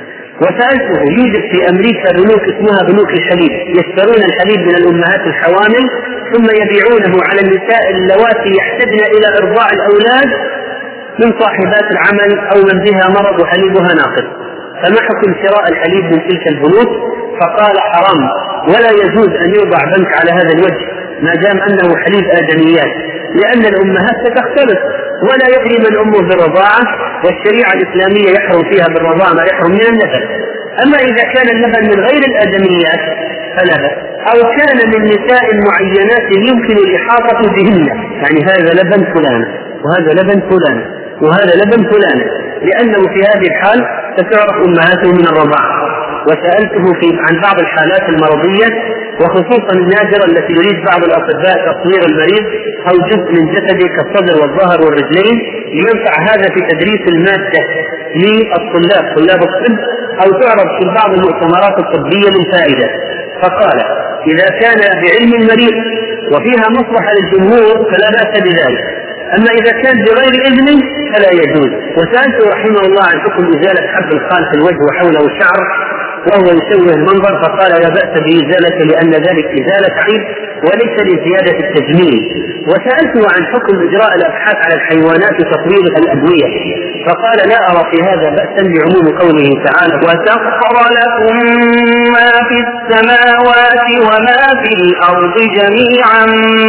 وسألته يوجد في أمريكا بنوك اسمها بنوك الحليب، يشترون الحليب من الأمهات الحوامل ثم يبيعونه على النساء اللواتي يحتاجن إلى إرضاع الأولاد من صاحبات العمل أو من بها مرض وحليبها ناقص، فما حكم شراء الحليب من تلك البنوك؟ فقال حرام، ولا يجوز أن يوضع بنك على هذا الوجه ما دام أنه حليب آدميات، لأن الأمهات ستختلف ولا يدري من أمه بالرضاعة، والشريعة الإسلامية يحرم فيها بالرضاعة ما يحرم من اللبن. أما إذا كان اللبن من غير الآدميات فلا بأس، أو كان من نساء معينات يمكن الإحاطة بهن، يعني هذا لبن فلان وهذا لبن فلان وهذا لبن فلان، لأنه في هذه الحال ستعرف أمهاته من الرضاعة. وسألته في عن بعض الحالات المرضية وخصوصا النادرة التي يريد بعض الأطباء تصوير المريض أو جزء من جسده كالصدر والظهر والرجلين لينفع هذا في تدريس المادة للطلاب طلاب الطب، أو تعرض في بعض المؤتمرات الطبية للفائدة. فقال إذا كان بعلم المريض وفيها مصلحة للجمهور فلا بأس بذلك. أما إذا كان بغير إذن فلا يجوز. وسألته رحمه الله عن حكم إزالة حب الخال في الوجه وحوله الشعر وهو يشوه المنظر، فقال لا بأس بإزالته لأن ذلك إزالة عيب وليس لزيادة التجميل. وسألته عن حكم إجراء الأبحاث على الحيوانات وتطوير الأدوية، فقال لا أرى في هذا بأسا لعموم قوله تعالى وسخر لكم ما في السماوات وما في الأرض جميعا،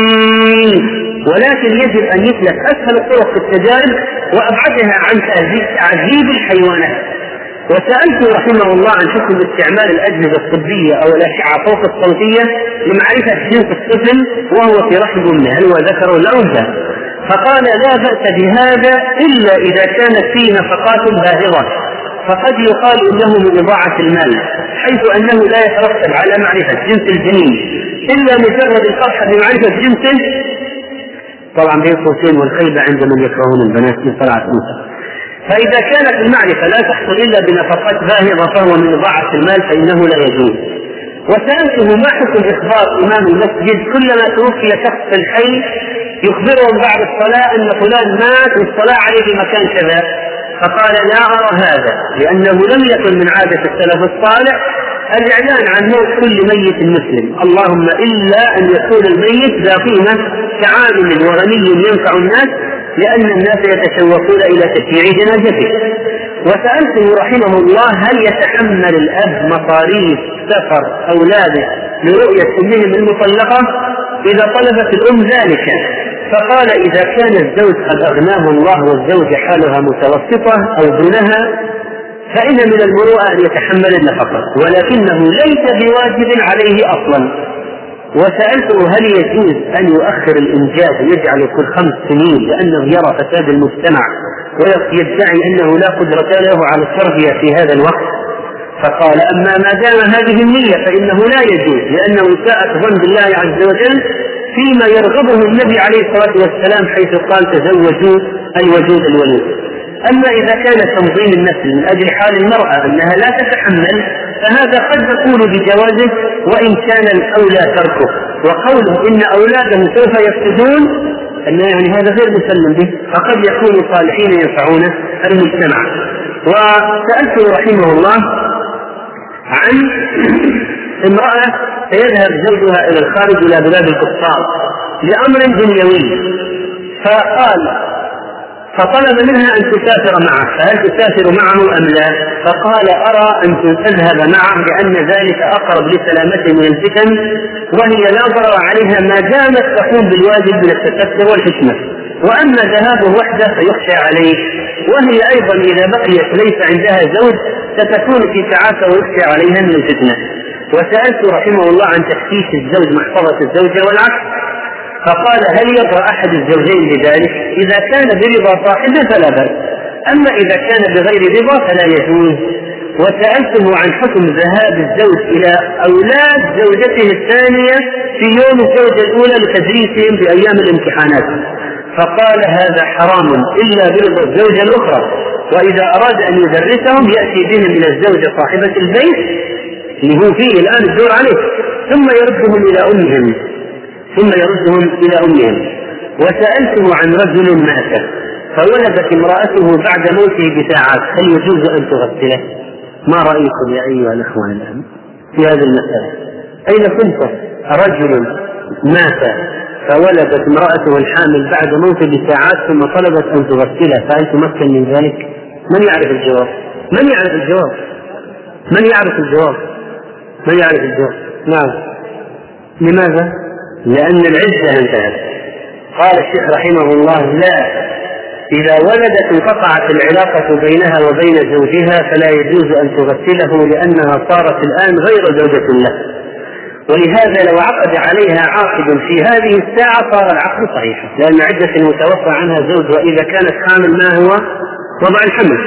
ولكن يجب أن يسلك أسهل الطرق في التجارب وأبعدها عن تعذيب الحيوانات. وسألته رحمه الله عن حكم استعمال الأجهزة الطبية أو الأشعة فوق الصوتية لمعرفة جنس الطفل وهو في رحم أمه هل هو ذكر ولا أنثى، فقال لا بأس بهذا إلا إذا كانت فيه نفقات باهظة، فقد يقال إنه من إضاعة المال حيث أنه لا يترتب على معرفة جنس الجنين إلا مجرد الفرحة بمعرفة جنسه، طبعا بين قوسين والخيبة عند من يكرهون البنات من طلعت أنثى. فإذا كانت المعرفة لا تحصل إلا بنفقات باهظة فهو من إضاعة المال فإنه لا يجوز. وسألته ما حكم إخبار إمام المسجد كلما توفي شخص في الحي يخبرهم بعد الصلاة أن فلان مات والصلاة عليه في مكان كذا، فقال لا أرى هذا لأنه لم يكن من عادة السلف الصالح الإعلان عن موت كل ميت مسلم، اللهم إلا أن يكون الميت ذا قيمة كعالم وغني ينفع الناس لأن الناس يتشوقون إلى تشييع جنازته. وسألته رحمه الله هل يتحمل الأب مصاريف سفر أولاده لرؤية أمهم المطلقة إذا طلبت الأم ذلك، فقال إذا كان الزوج قد أغناه الله والزوجة حالها متوسطة أو دونها فإن من المروءة أن يتحمل النفقة ولكنه ليس بواجب عليه أصلا. وسألته هل يجوز أن يؤخر الإنجاب ويجعل كل خمس سنين لأنه يرى فساد المجتمع ويدعي أنه لا قدرة له على التربية في هذا الوقت، فقال أما ما دام هذه النية فإنه لا يجوز لأنه إساءة ظن بالله عز وجل فيما يرغبه النبي عليه الصلاة والسلام حيث قال تزوجوا الوجود الولود. أما إذا كان تنظيم النسل من أجل حال المرأة أنها لا تتحمل فهذا قد يكون بجوازه وإن كان الأولى تركه، وقوله إن أولاده سوف يفسدون أن يعني هذا غير مسلم به، فقد يكونوا صالحين ينفعون المجتمع. وسألته رحمه الله عن امرأة سيذهب زوجها إلى الخارج إلى بلاد الكفار لأمر دنيوي، فقال فطلب منها أن تسافر معه، فهل تسافر معه أم لا؟ فقال أرى أن تذهب معه لأن ذلك أقرب لسلامته من الفتن وهي لا ضرر عليها ما دامت تقوم بالواجب من التستر والحكمة، وأما ذهابه وحده فيخشى عليه، وهي أيضا إذا بقيت ليس عندها زوج ستكون في تعاسة ويخشى عليها من الفتنة. وسألت رحمه الله عن تفتيش الزوج محفظة الزوجة والعكس، فقال هل يرضى أحد الزوجين بذلك؟ إذا كان برضا صاحبه فلا بأس، أما إذا كان بغير رضا فلا يجوز. وسألته عن حكم ذهاب الزوج إلى أولاد زوجته الثانية في يوم الزوجة الأولى لتدريسهم بأيام الامتحانات، فقال هذا حرام إلا برضا الزوجة الأخرى، وإذا أراد أن يدرسهم يأتي بهم إلى الزوجة صاحبة البيت اللي هو فيه الآن الدور عليه ثم يردهم إلى أمهم ثم يردهم إلى أمهم. وسألته عن رجل مات فولدت امرأته بعد موته بساعات هل يجوز أن تغسله؟ ما رأيكم يا أيها الأخوان الآن في هذه المسألة؟ أين كنت؟ رجل مات فولدت امرأته الحامل بعد موته بساعات ثم طلبت أن تغسله، فهل تمكن من ذلك؟ من يعرف الجواب؟ من يعرف الجواب؟ من يعرف الجواب؟ من يعرف الجواب؟ نعم. لماذا؟ لأن العدة انتهت. قال الشيخ رحمه الله لا، إذا ولدت انقطعت العلاقة بينها وبين زوجها فلا يجوز أن تغسله لأنها صارت الآن غير زوجة له، ولهذا لو عقد عليها عاقد في هذه الساعة صار العقد صحيحا لأن عدة المتوفى عنها زوج وإذا كانت حامل ما هو وضع الحمل.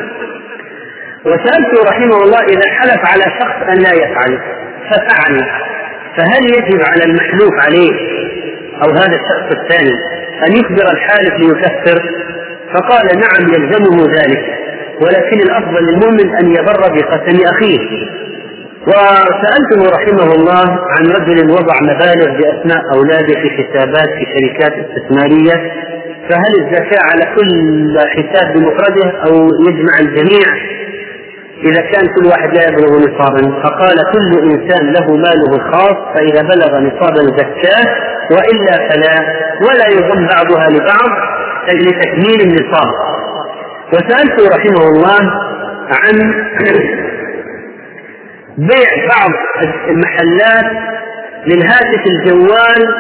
وسألته رحمه الله إذا حلف على شخص أن لا يفعل ففعل فهل يجب على المحلوف عليه أو هذا الشخص الثاني أن يخبر الحالف ليكفر؟ فقال نعم يلزمه ذلك، ولكن الأفضل للمؤمن أن يبر بقسم أخيه، وسألته رحمه الله عن رجل وضع مبالغ بأسماء أولاده في حسابات في شركات استثمارية، فهل الزكاة على كل حساب بمفرده أو يجمع الجميع إذا كان كل واحد لا يبلغ نصابا؟ فقال كل إنسان له ماله الخاص، فإذا بلغ نصابا زكاه وإلا فلا، ولا يضم بعضها لبعض لتكميل النصاب. وسألته رحمه الله عن بيع بعض المحلات للهاتف الجوال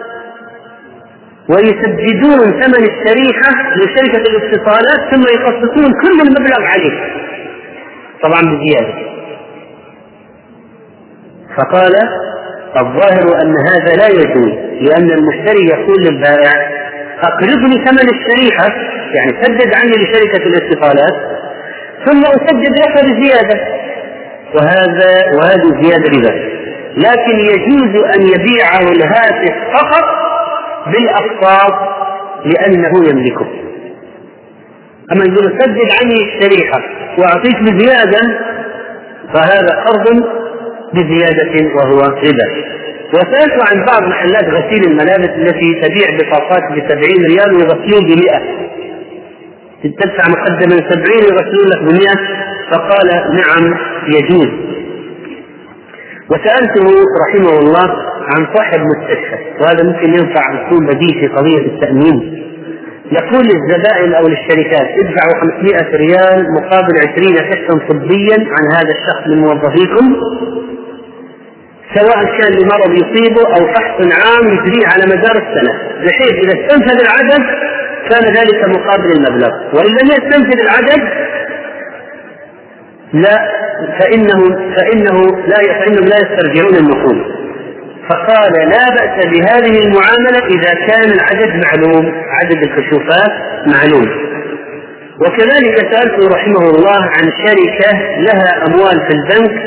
ويسددون ثمن الشريحة لشركة الاتصالات ثم يخصصون كل المبلغ عليه طبعا بزيادة. فقال الظاهر أن هذا لا يجوز، لأن المشتري يقول للبائع أقرضني ثمن الشريحة، يعني سدد عني لشركة الاتصالات ثم أسدد لك بزيادة، وهذا وهذه زيادة ربا. لكن يجوز أن يبيعه الهاتف فقط بالأقساط لأنه يملكه. أما يقول سدد عني الشريحة وأعطيك بزيادة فهذا قرض بزيادة وهو ربا. وسألت عن بعض محلات غسيل الملابس التي تبيع بطاقات بسبعين ريال ويغسلون بمئة، تدفع مقدما سبعين ويغسلون لك بمئة، فقال نعم يجوز. وسألته رحمه الله عن صاحب مستشفى، وهذا ممكن ينفع يكون بديل في قضية التأمين. يقول للزبائن أو للشركات ادفعوا خمسمائة ريال مقابل عشرين كشفا طبيا عن هذا الشخص من موظفيكم، سواء كان لمرض يصيبه أو فحص عام يجريه على مدار السنة، بحيث إذا استنفذ العدد كان ذلك مقابل المبلغ، وإن لم يستنفذ العدد لا فإنه فإنه لا فإنهم لا يسترجعون النقود. فقال لا بأس بهذه المعاملة إذا كان العدد معلوم، عدد الكشوفات معلوم. وكذلك سألته رحمه الله عن شركة لها أموال في البنك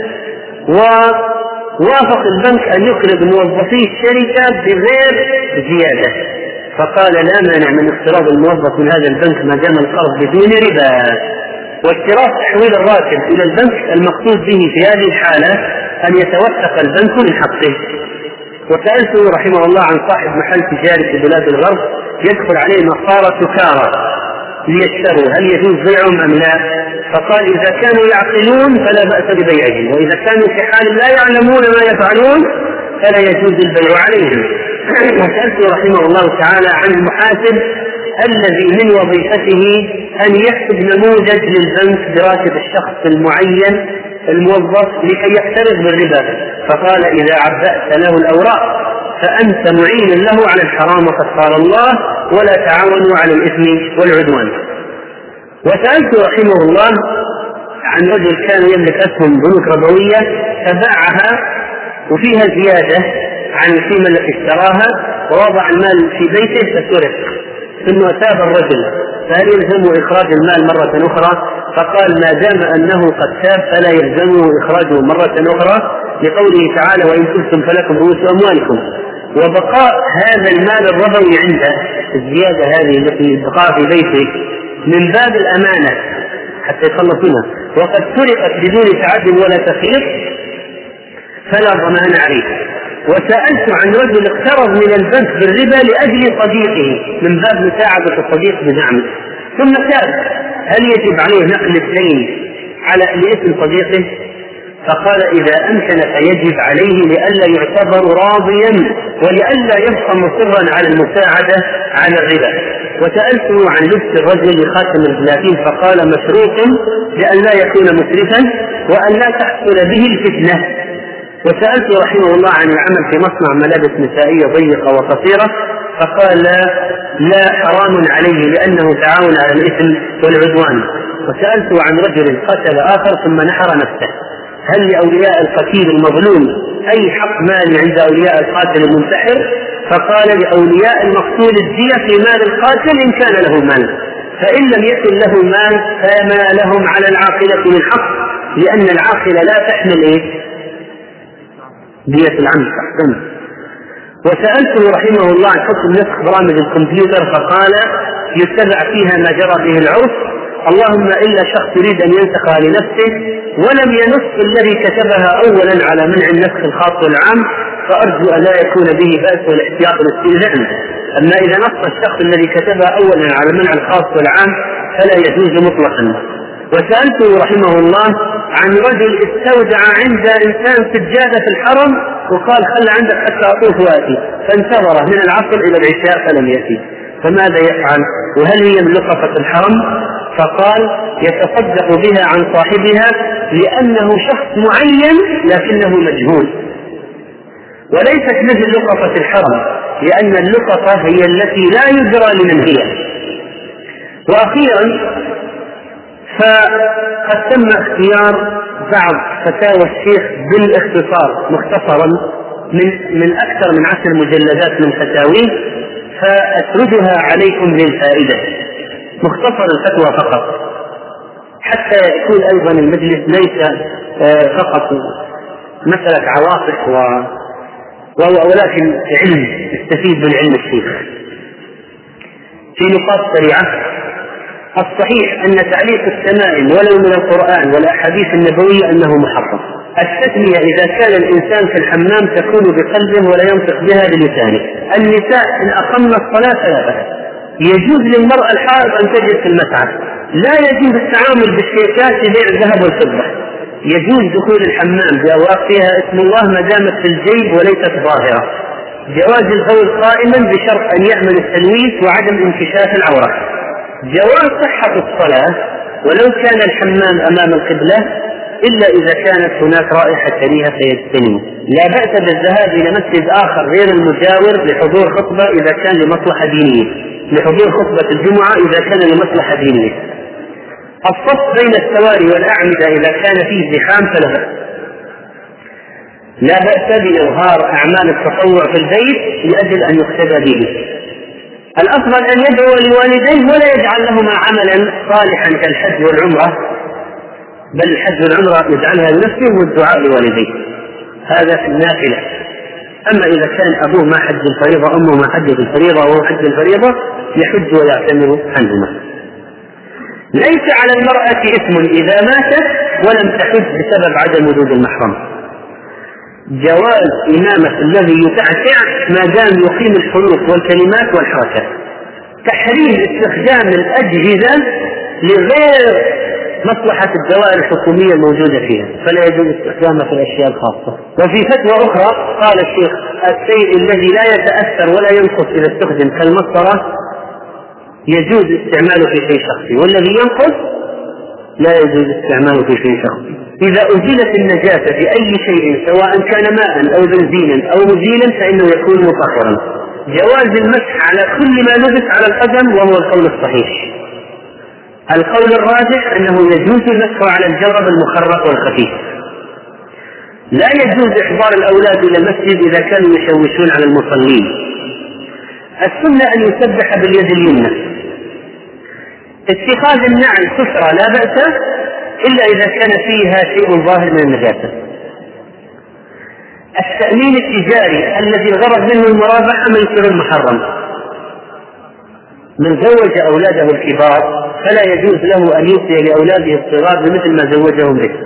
ووافق البنك أن يقرض موظفي الشركة بغير زيادة، فقال لا مانع من اقتراض الموظف من هذا البنك ما دام القرض بدون ربا. واشتراط تحويل الراتب إلى البنك المقصود به في هذه الحالة أن يتوثق البنك من حقه. وسألته رحمه الله عن صاحب محل تجاري في بلاد الغرب يدخل عليه نصارى سكارى ليشتروا، هل يجوز بيعهم أم لا؟ فقال إذا كانوا يعقلون فلا بأس ببيعهم، وإذا كانوا في حال لا يعلمون ما يفعلون فلا يجوز البيع عليهم. وسألته رحمه الله تعالى عن المحاسب الذي من وظيفته أن يحسب نموذج للبنك براتب الشخص المعين الموظف لكي يقترض بالربا، فقال إذا عبأت له الأوراق فأنت معين له على الحرام وقد قال الله ولا تعاونوا على الإثم والعدوان. وسألت رحمه الله عن رجل كان يملك أسهم بنوك ربوية فباعها وفيها زيادة عن القيمة التي اشتراها ووضع المال في بيته فسرق، ثم تاب الرجل، فهل يلزمه إخراج المال مرة أخرى؟ فقال ما دام أنه قد تاب فلا يلزمه إخراجه مرة أخرى، لقوله تعالى وإن تبتم فلكم رؤوس أموالكم. وبقاء هذا المال الربوي عنده، الزيادة هذه التي بقاء في بيته من باب الأمانة حتى يخلص منها، وقد سرقت بدون تعد ولا تفريط فلا ضمان عليه. وسألت عن رجل اقترض من البنك بالربا لأجل صديقه من باب مساعدة الصديق بدعمه ثم تاب، هل يجب عليه نقل الدين على لاسم صديقه؟ فقال إذا أمكن فيجب عليه لئلا يعتبر راضيا ولئلا يبقى مصرا على المساعدة على الربا. وسألته عن لبس الرجل لخاتم البلاتين فقال مشروط لأن لا يكون مسرفا وأن لا تحصل به الفتنة. وسألت رحمه الله عن العمل في مصنع ملابس نسائية ضيقة وقصيرة فقال لا, لا حرام عليه لأنه تعاون على الإثم والعدوان. وسألت عن رجل قتل آخر ثم نحر نفسه، هل لأولياء القتيل المظلوم أي حق مالي عند أولياء القاتل المنتحر؟ فقال لأولياء المقتول الدية في مال القاتل إن كان له مال، فإن لم يكن له مال فما لهم على العاقلة من حق، لأن العاقلة لا تحمل إيه؟ دية العمد تحكم. وسألته رحمه الله عن حكم نسخ برامج الكمبيوتر فقال يتبع فيها ما جرى به العرف اللهم إلا شخص يريد أن ينسخها لنفسه ولم ينص الذي كتبها أولا على منع النسخ الخاص والعام، فأرجو أن لا يكون به بأس والاحتياط والاستئذان. أما إذا نص الشخص الذي كتبها أولا على منع الخاص والعام فلا يجوز مطلقا. وسألته رحمه الله عن رجل استودع عند إنسان سجادة في الحرم وقال خل عندك حتى أطوف وآتي، فانتظر من العصر إلى العشاء فلم يأتي، فماذا يفعل؟ وهل هي من لقطة الحرم؟ فقال يتصدق بها عن صاحبها لأنه شخص معين لكنه مجهول، وليست مثل لقطة الحرم، لأن اللقطة هي التي لا يدرى لمن هي. وأخيرا فقد تم اختيار بعض فتاوى الشيخ بالاختصار مختصرا من من أكثر من عشر مجلدات من فتاويه، فأسردها عليكم للفائدة. مختصر الفتوى فقط حتى يكون أيضا المجلس ليس فقط مسألة عواطف و... ولكن علم يستفيد من علم الشيخ. في نقاط سريعة: الصحيح أن تعليق التمائم ولو من القرآن والأحاديث النبوية أنه محرم. التسمية إذا كان الإنسان في الحمام تكون بقلبه ولا ينطق بها بلسانه. النساء إن أقمنا الصلاة فلا بأس. يجوز للمرأة الحائض أن تجد في المسعى. لا يجوز التعامل بالشيكات لبيع الذهب والفضة. يجوز دخول الحمام بأوراق فيها اسم الله ما دامت في الجيب وليست ظاهرة. جواز البول قائما بشرط أن يأمن التلويث وعدم انكشاف العورة. جواز صحة الصلاة ولو كان الحمام أمام القبلة إلا إذا كانت هناك رائحة كريهة فيجتنبه. لا بأس بالذهاب إلى مسجد آخر غير المجاور لحضور خطبة إذا كان لمصلحة دينية، لحضور خطبة الجمعة إذا كان لمصلحة دينية. الصف بين السواري والأعمدة إذا كان فيه زحام فلا بأس. لا بأس بإظهار أعمال التطوع في البيت لأجل أن يقتدى به. الأفضل أن يدعو لوالديه ولا يجعل لهما عملا صالحا كالحج والعمرة، بل الحج والعمرة يجعلها لنفسه والدعاء لوالديه، هذا في النافلة. أما إذا كان أبوه ما حج الفريضة أمه ما حجت الفريضة وهو حج الفريضة يحج ويعتمر عنهما. ليس على المرأة إثم إذا ماتت ولم تحج بسبب عدم وجود المحرم. جواز إمامة الذي يتعتع ما دام يقيم الحروف والكلمات والحركات. تحريم استخدام الأجهزة لغير مصلحة الدوائر الحكومية الموجودة فيها، فلا يجوز استخدامها في الأشياء الخاصة. وفي فتوى أخرى قال الشيخ الشيء الذي لا يتأثر ولا ينقص إذا استخدم كالمسطرة يجوز استعماله في شيء شخصي، والذي ينقص لا يجوز استعماله في شيء شخصي. إذا أزيلت النجاسة بأي شيء سواء كان ماء أو بنزينا أو مزيلا فإنه يكون مطهرا. جواز المسح على كل ما لبس على القدم وهو القول الصحيح. القول الراجح أنه يجوز المسح على الجرب المخرق والخفيف. لا يجوز إحضار الأولاد إلى المسجد إذا كانوا يشوشون على المصلين. السنة أن يسبح باليد اليمنى. اتخاذ النعل سفرة لا بأس إلا إذا كان فيها شيء ظاهر من النجاسة. التأمين التجاري الذي الغرض منه المرابحة ميسر المحرم. من زوج أولاده الكبار فلا يجوز له أن يوصي لأولاده الصغار بمثل ما زوجهم به.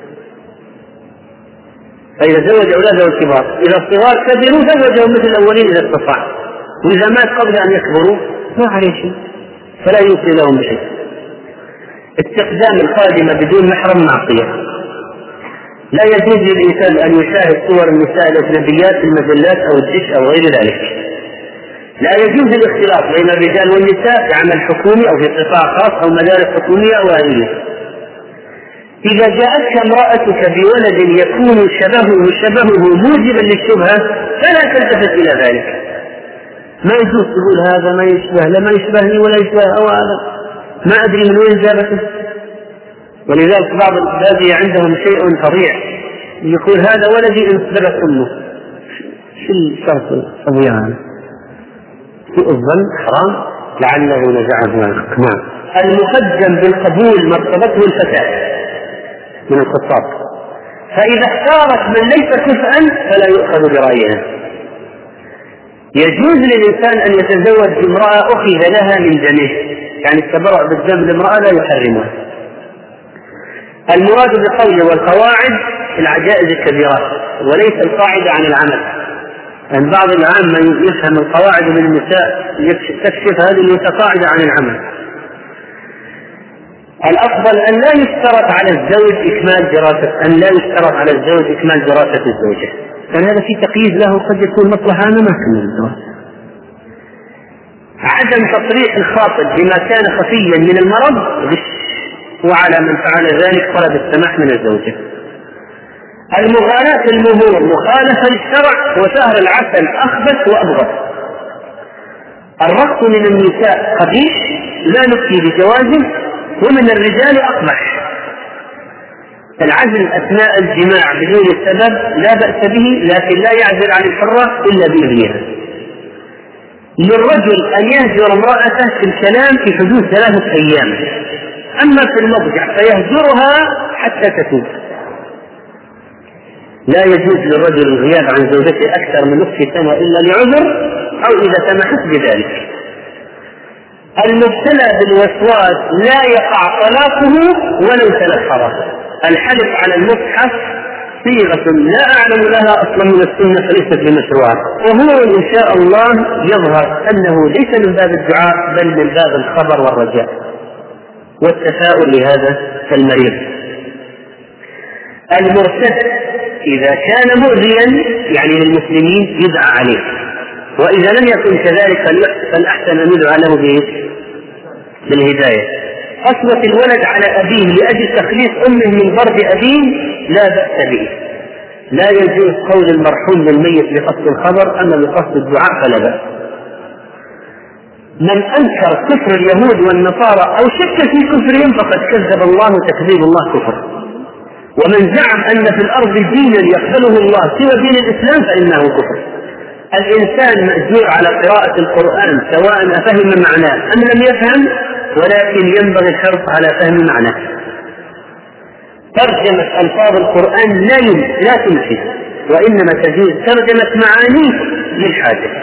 فإذا زوج أولاده الكبار إذا الصغار كبروا زوجهم مثل الأولين إذا استطاع، وإذا مات قبل أن يكبروا ما عليه شيء فلا يوصي لهم بشيء. استخدام الخادمة بدون محرم معصية. لا يجوز للإنسان أن يشاهد صور النساء الأجنبيات في المجلات أو الدش أو غير ذلك. لا يجوز الاختلاط بين الرجال والنساء في عمل حكومي أو في قطاع خاص أو مدارس حكومية أو أهلية. إذا جاءتك امرأتك بولد يكون شبهه شبهه موجبا للشبهة فلا تلتفت إلى ذلك. ما يجوز تقول هذا ما يشبه لا ما يشبهني ولا يشبه أو هذا ما أدري من وين جابته. ولذلك بعض البادية عندهم شيء فظيع يقول هذا ولدي انسلبت أمه. شو الشرط الصبيان؟ سوء الظن حرام لعله نزعه. نعم. المقدم بالقبول مرتبته الفتاة من الخطاب، فإذا اختارت من ليس كفءا فلا يؤخذ برأيها. يجوز للإنسان أن يتزوج امرأة أخذ لها من دمه يعني التبرع بالدم للامرأة لا يحرمها. المراد بقوله والقواعد العجائز الكبيرات وليس القاعدة عن العمل. يعني بعض العامة يفهم القواعد من النساء تكشف هذه المتقاعدة عن العمل. الأفضل أن لا يشترط على الزوج إكمال دراسة أن لا يشترط على الزوج إكمال دراسة الزوجة، لأن هذا في تقييد له قد يكون مصلحة أنا ما كمل الدراسة. عدم تصريح الخاطب بما كان خفيا من المرض غش، وعلى من فعل ذلك طلب السماح من الزوجة. المغالاة المهور مخالفة للشرع وشهر العسل أخبث وأبغض. الرقص من النساء قبيح لا نفتي بجوازه، ومن الرجال أقبح. العزل أثناء الجماع بدون السبب لا بأس به، لكن لا يعزل عن الحرة إلا بإذنها. للرجل أن يهجر امرأته في الكلام في حدود ثلاثة أيام، أما في المضجع فيهجرها حتى تتوب. لا يجوز للرجل الغياب عن زوجته أكثر من نصف سنة إلا لعذر أو إذا سمحت بذلك. المبتلى بالوسواس لا يقع طلاقه ولو تلفظ. الحلف على المصحف صيغة لا أعلم لها أصلا من السنة فليست بمشروعة، وهو إن شاء الله يظهر أنه ليس من باب الدعاء بل من باب الخبر والرجاء والتفاؤل لهذا المريض. المرتد إذا كان مؤذيا يعني للمسلمين يدعى عليه، وإذا لم يكن كذلك فالأحسن أن يدعى له بالهداية. قسوة الولد على أبيه لأجل تخليص أمه من ضرب أبيه لا بأس به. لا يجوز قول المرحوم للميت بقصد الخبر، أما بقصد الدعاء فلا بأس. من أنكر كفر اليهود والنصارى أو شك في كفرهم فقد كذب الله وتكذيب الله كفر. ومن زعم أن في الأرض دينا يقبله الله سوى دين الإسلام فإنه كفر. الإنسان مأجور على قراءة القرآن سواء أفهم معناه أم لم يفهم، ولكن ينبغي الحرص على فهم معناه. ترجمة ألفاظ القرآن لا لا تنفي، وإنما تجوز ترجمة معانيه للحاجة.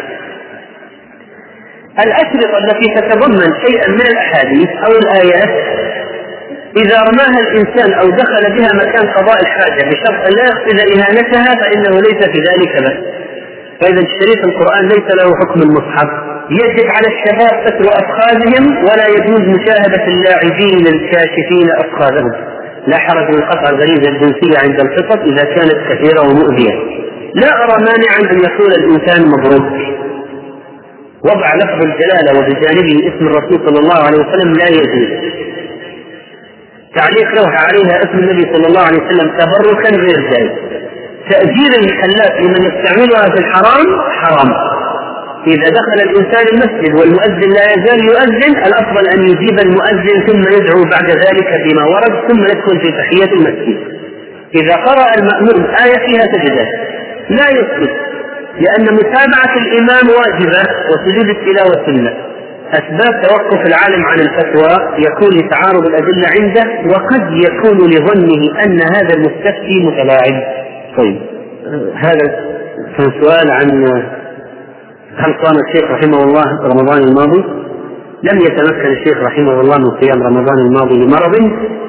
الأشرطة التي تتضمن شيئا من الأحاديث أو الآيات إذا رماها الإنسان أو دخل بها مكان قضاء الحاجة بشرط لا يقصد إهانتها فإنه ليس في ذلك بأس. فإذا شريط القرآن ليس له حكم المصحف. يجب على الشباب ستر أفخاذهم، ولا يجوز مشاهدة اللاعبين الكاشفين أفخاذهم. لا حرج من قطع الغريزة الجنسية عند الخطط إذا كانت كثيرة ومؤذية. لا أرى مانعا أن يقول الإنسان مبروك. وضع لفظ الجلالة وبجانبه اسم الرسول صلى الله عليه وسلم لا يجوز. تعليق لوحة عليها اسم النبي صلى الله عليه وسلم تبركا غير جائز. تأجير المحلات لمن يستعملها في الحرام حرام. إذا دخل الإنسان المسجد والمؤذن لا يزال يؤذن، الأفضل أن يجيب المؤذن ثم يدعو بعد ذلك بما ورد ثم يدخل في تحية المسجد. إذا قرأ المأموم آية فيها سجدة لا يسجد، لأن متابعة الإمام واجبة وسجود التلاوة سنة. أسباب توقف العالم عن الفتوى يكون لتعارض الأدلة عنده، وقد يكون لظنه أن هذا المستفتي متلاعب. طيب هذا كان سؤال عن هل صام الشيخ رحمه الله رمضان الماضي. لم يتمكن الشيخ رحمه الله من صيام رمضان الماضي لمرض،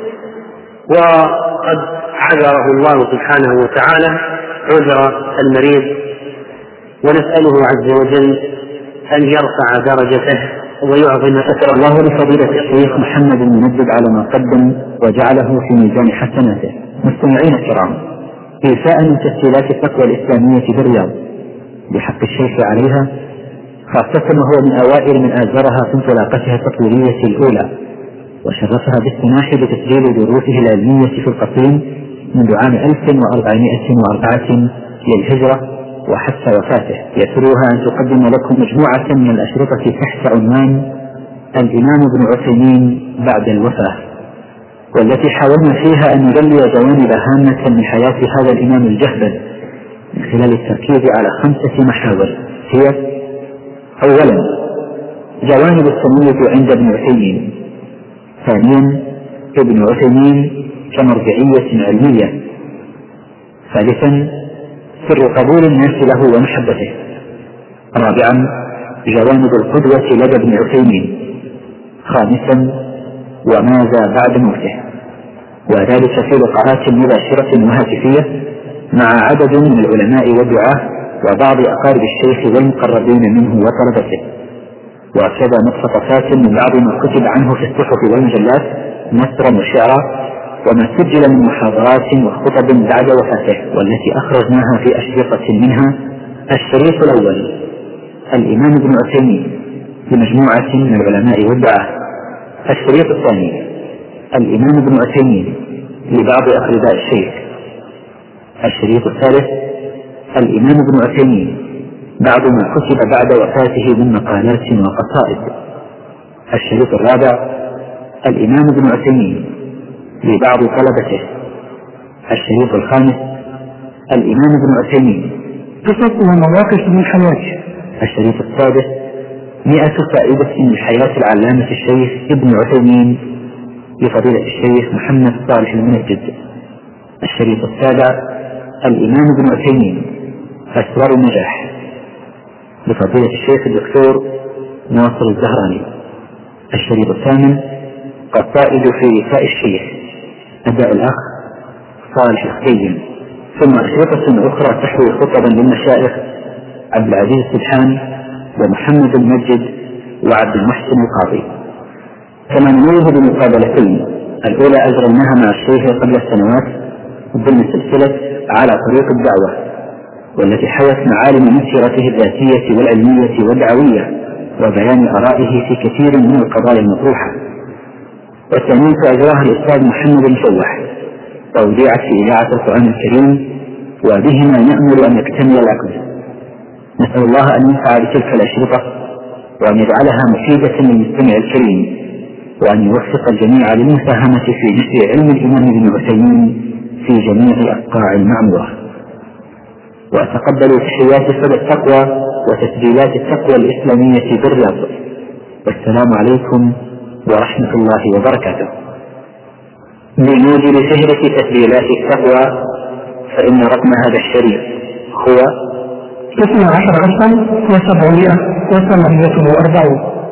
وقد عذره الله سبحانه وتعالى عذر المريض، ونسأله عز وجل أن يرفع درجته ويعظم أثر. الله لفضيلة الشيخ محمد المنجد على ما قدم وجعله في ميزان حسناته. مستمعين الكرام، إيفاء من تسهيلات التقوى الإسلامية بالرياض بحق الشيخ عليها، خاصة وهو من أوائل من آزرها في انطلاقتها التطويرية الأولى، وشرفها بالسماح بتسجيل دروسه العلمية في القصيم منذ عام ألف وأربعمائة وأربعة للهجرة وحتى وفاته. يسرها أن تقدم لكم مجموعة من الأشرطة تحت عنوان الإمام ابن عثيمين بعد الوفاة، والتي حاولنا فيها أن نجلي جوانب هامة من حياة هذا الإمام الجهبذ من خلال التركيز على خمسة محاور هي: أولا جوانب السنية عند ابن عثيمين، ثانيا ابن عثيمين كمرجعية علمية، ثالثا سر قبول الناس له ومحبته، رابعا جوانب القدوة لدى ابن عثيمين، خامسا وماذا بعد موته، وذلك في لقاءات مباشرة وهاتفية مع عدد من العلماء والدعاة وبعض أقارب الشيخ والمقربين منه وطلبته، وكذا مقتطفات من بعض ما كتب عنه في الصحف والمجلات نثرا وشعرا، وما سجل من محاضرات وخطب بعد وفاته، والتي أخرجناها في أشرطة منها الشريط الأول الإمام ابن عثيمين لمجموعة من العلماء والدعاة، الشريط الثاني الإمام ابن عثيمين لبعض أقرباء الشيخ، الشريط الثالث الإمام ابن عثيمين بعض ما كتب بعد وفاته من مقالات وقصائد، الشريط الرابع الإمام ابن عثيمين لبعض طلبته، الشريط الخامس الإمام ابن عثيمين قصص ومواقف من حياته، الشريط السادس مئة فائدة من حياة العلامة الشيخ ابن عثيمين لفضيلة الشيخ محمد صالح المنجد، الشريط السابع الإمام ابن عثيمين أسرار النجاح لفضيلة الشيخ الدكتور ناصر الزهراني، الشريط الثامن قصائد في رثاء الشيخ أداء الأخ صالح الخيم، ثم أشرطة أخرى تحوي خطبا للمشايخ عبد العزيز السبحان ومحمد المجد وعبد المحسن القاضي. كما نميز بمقابلتين، الأولى أجريناها مع الشيخ قبل السنوات ضمن سلسلة على طريق الدعوة، والتي حوت معالم من سيرته الذاتية والعلمية والدعوية وبيان آرائه في كثير من القضايا المطروحة، والثانية أجراها الأستاذ محمد المشوح وأوديعت في إذاعة القرآن الكريم، وبهما نأمل أن يكتمل العقد. نسأل الله أن ينفع بتلك الأشرطة وأن يجعلها مفيدة للمستمع الكريم، وأن يوفق الجميع للمساهمة في نشر علم الإمام ابن عثيمين في جميع أقطاع المعمورة. وأتقبل تحيات سبب التقوى وتسجيلات التقوى الإسلامية بالرياض، والسلام عليكم ورحمة الله وبركاته. بموجب شهرة تسجيلات التقوى فإن رقم هذا الشريط هو اثنا عشر ألفا وسبعمائة وثمانية وأربعين.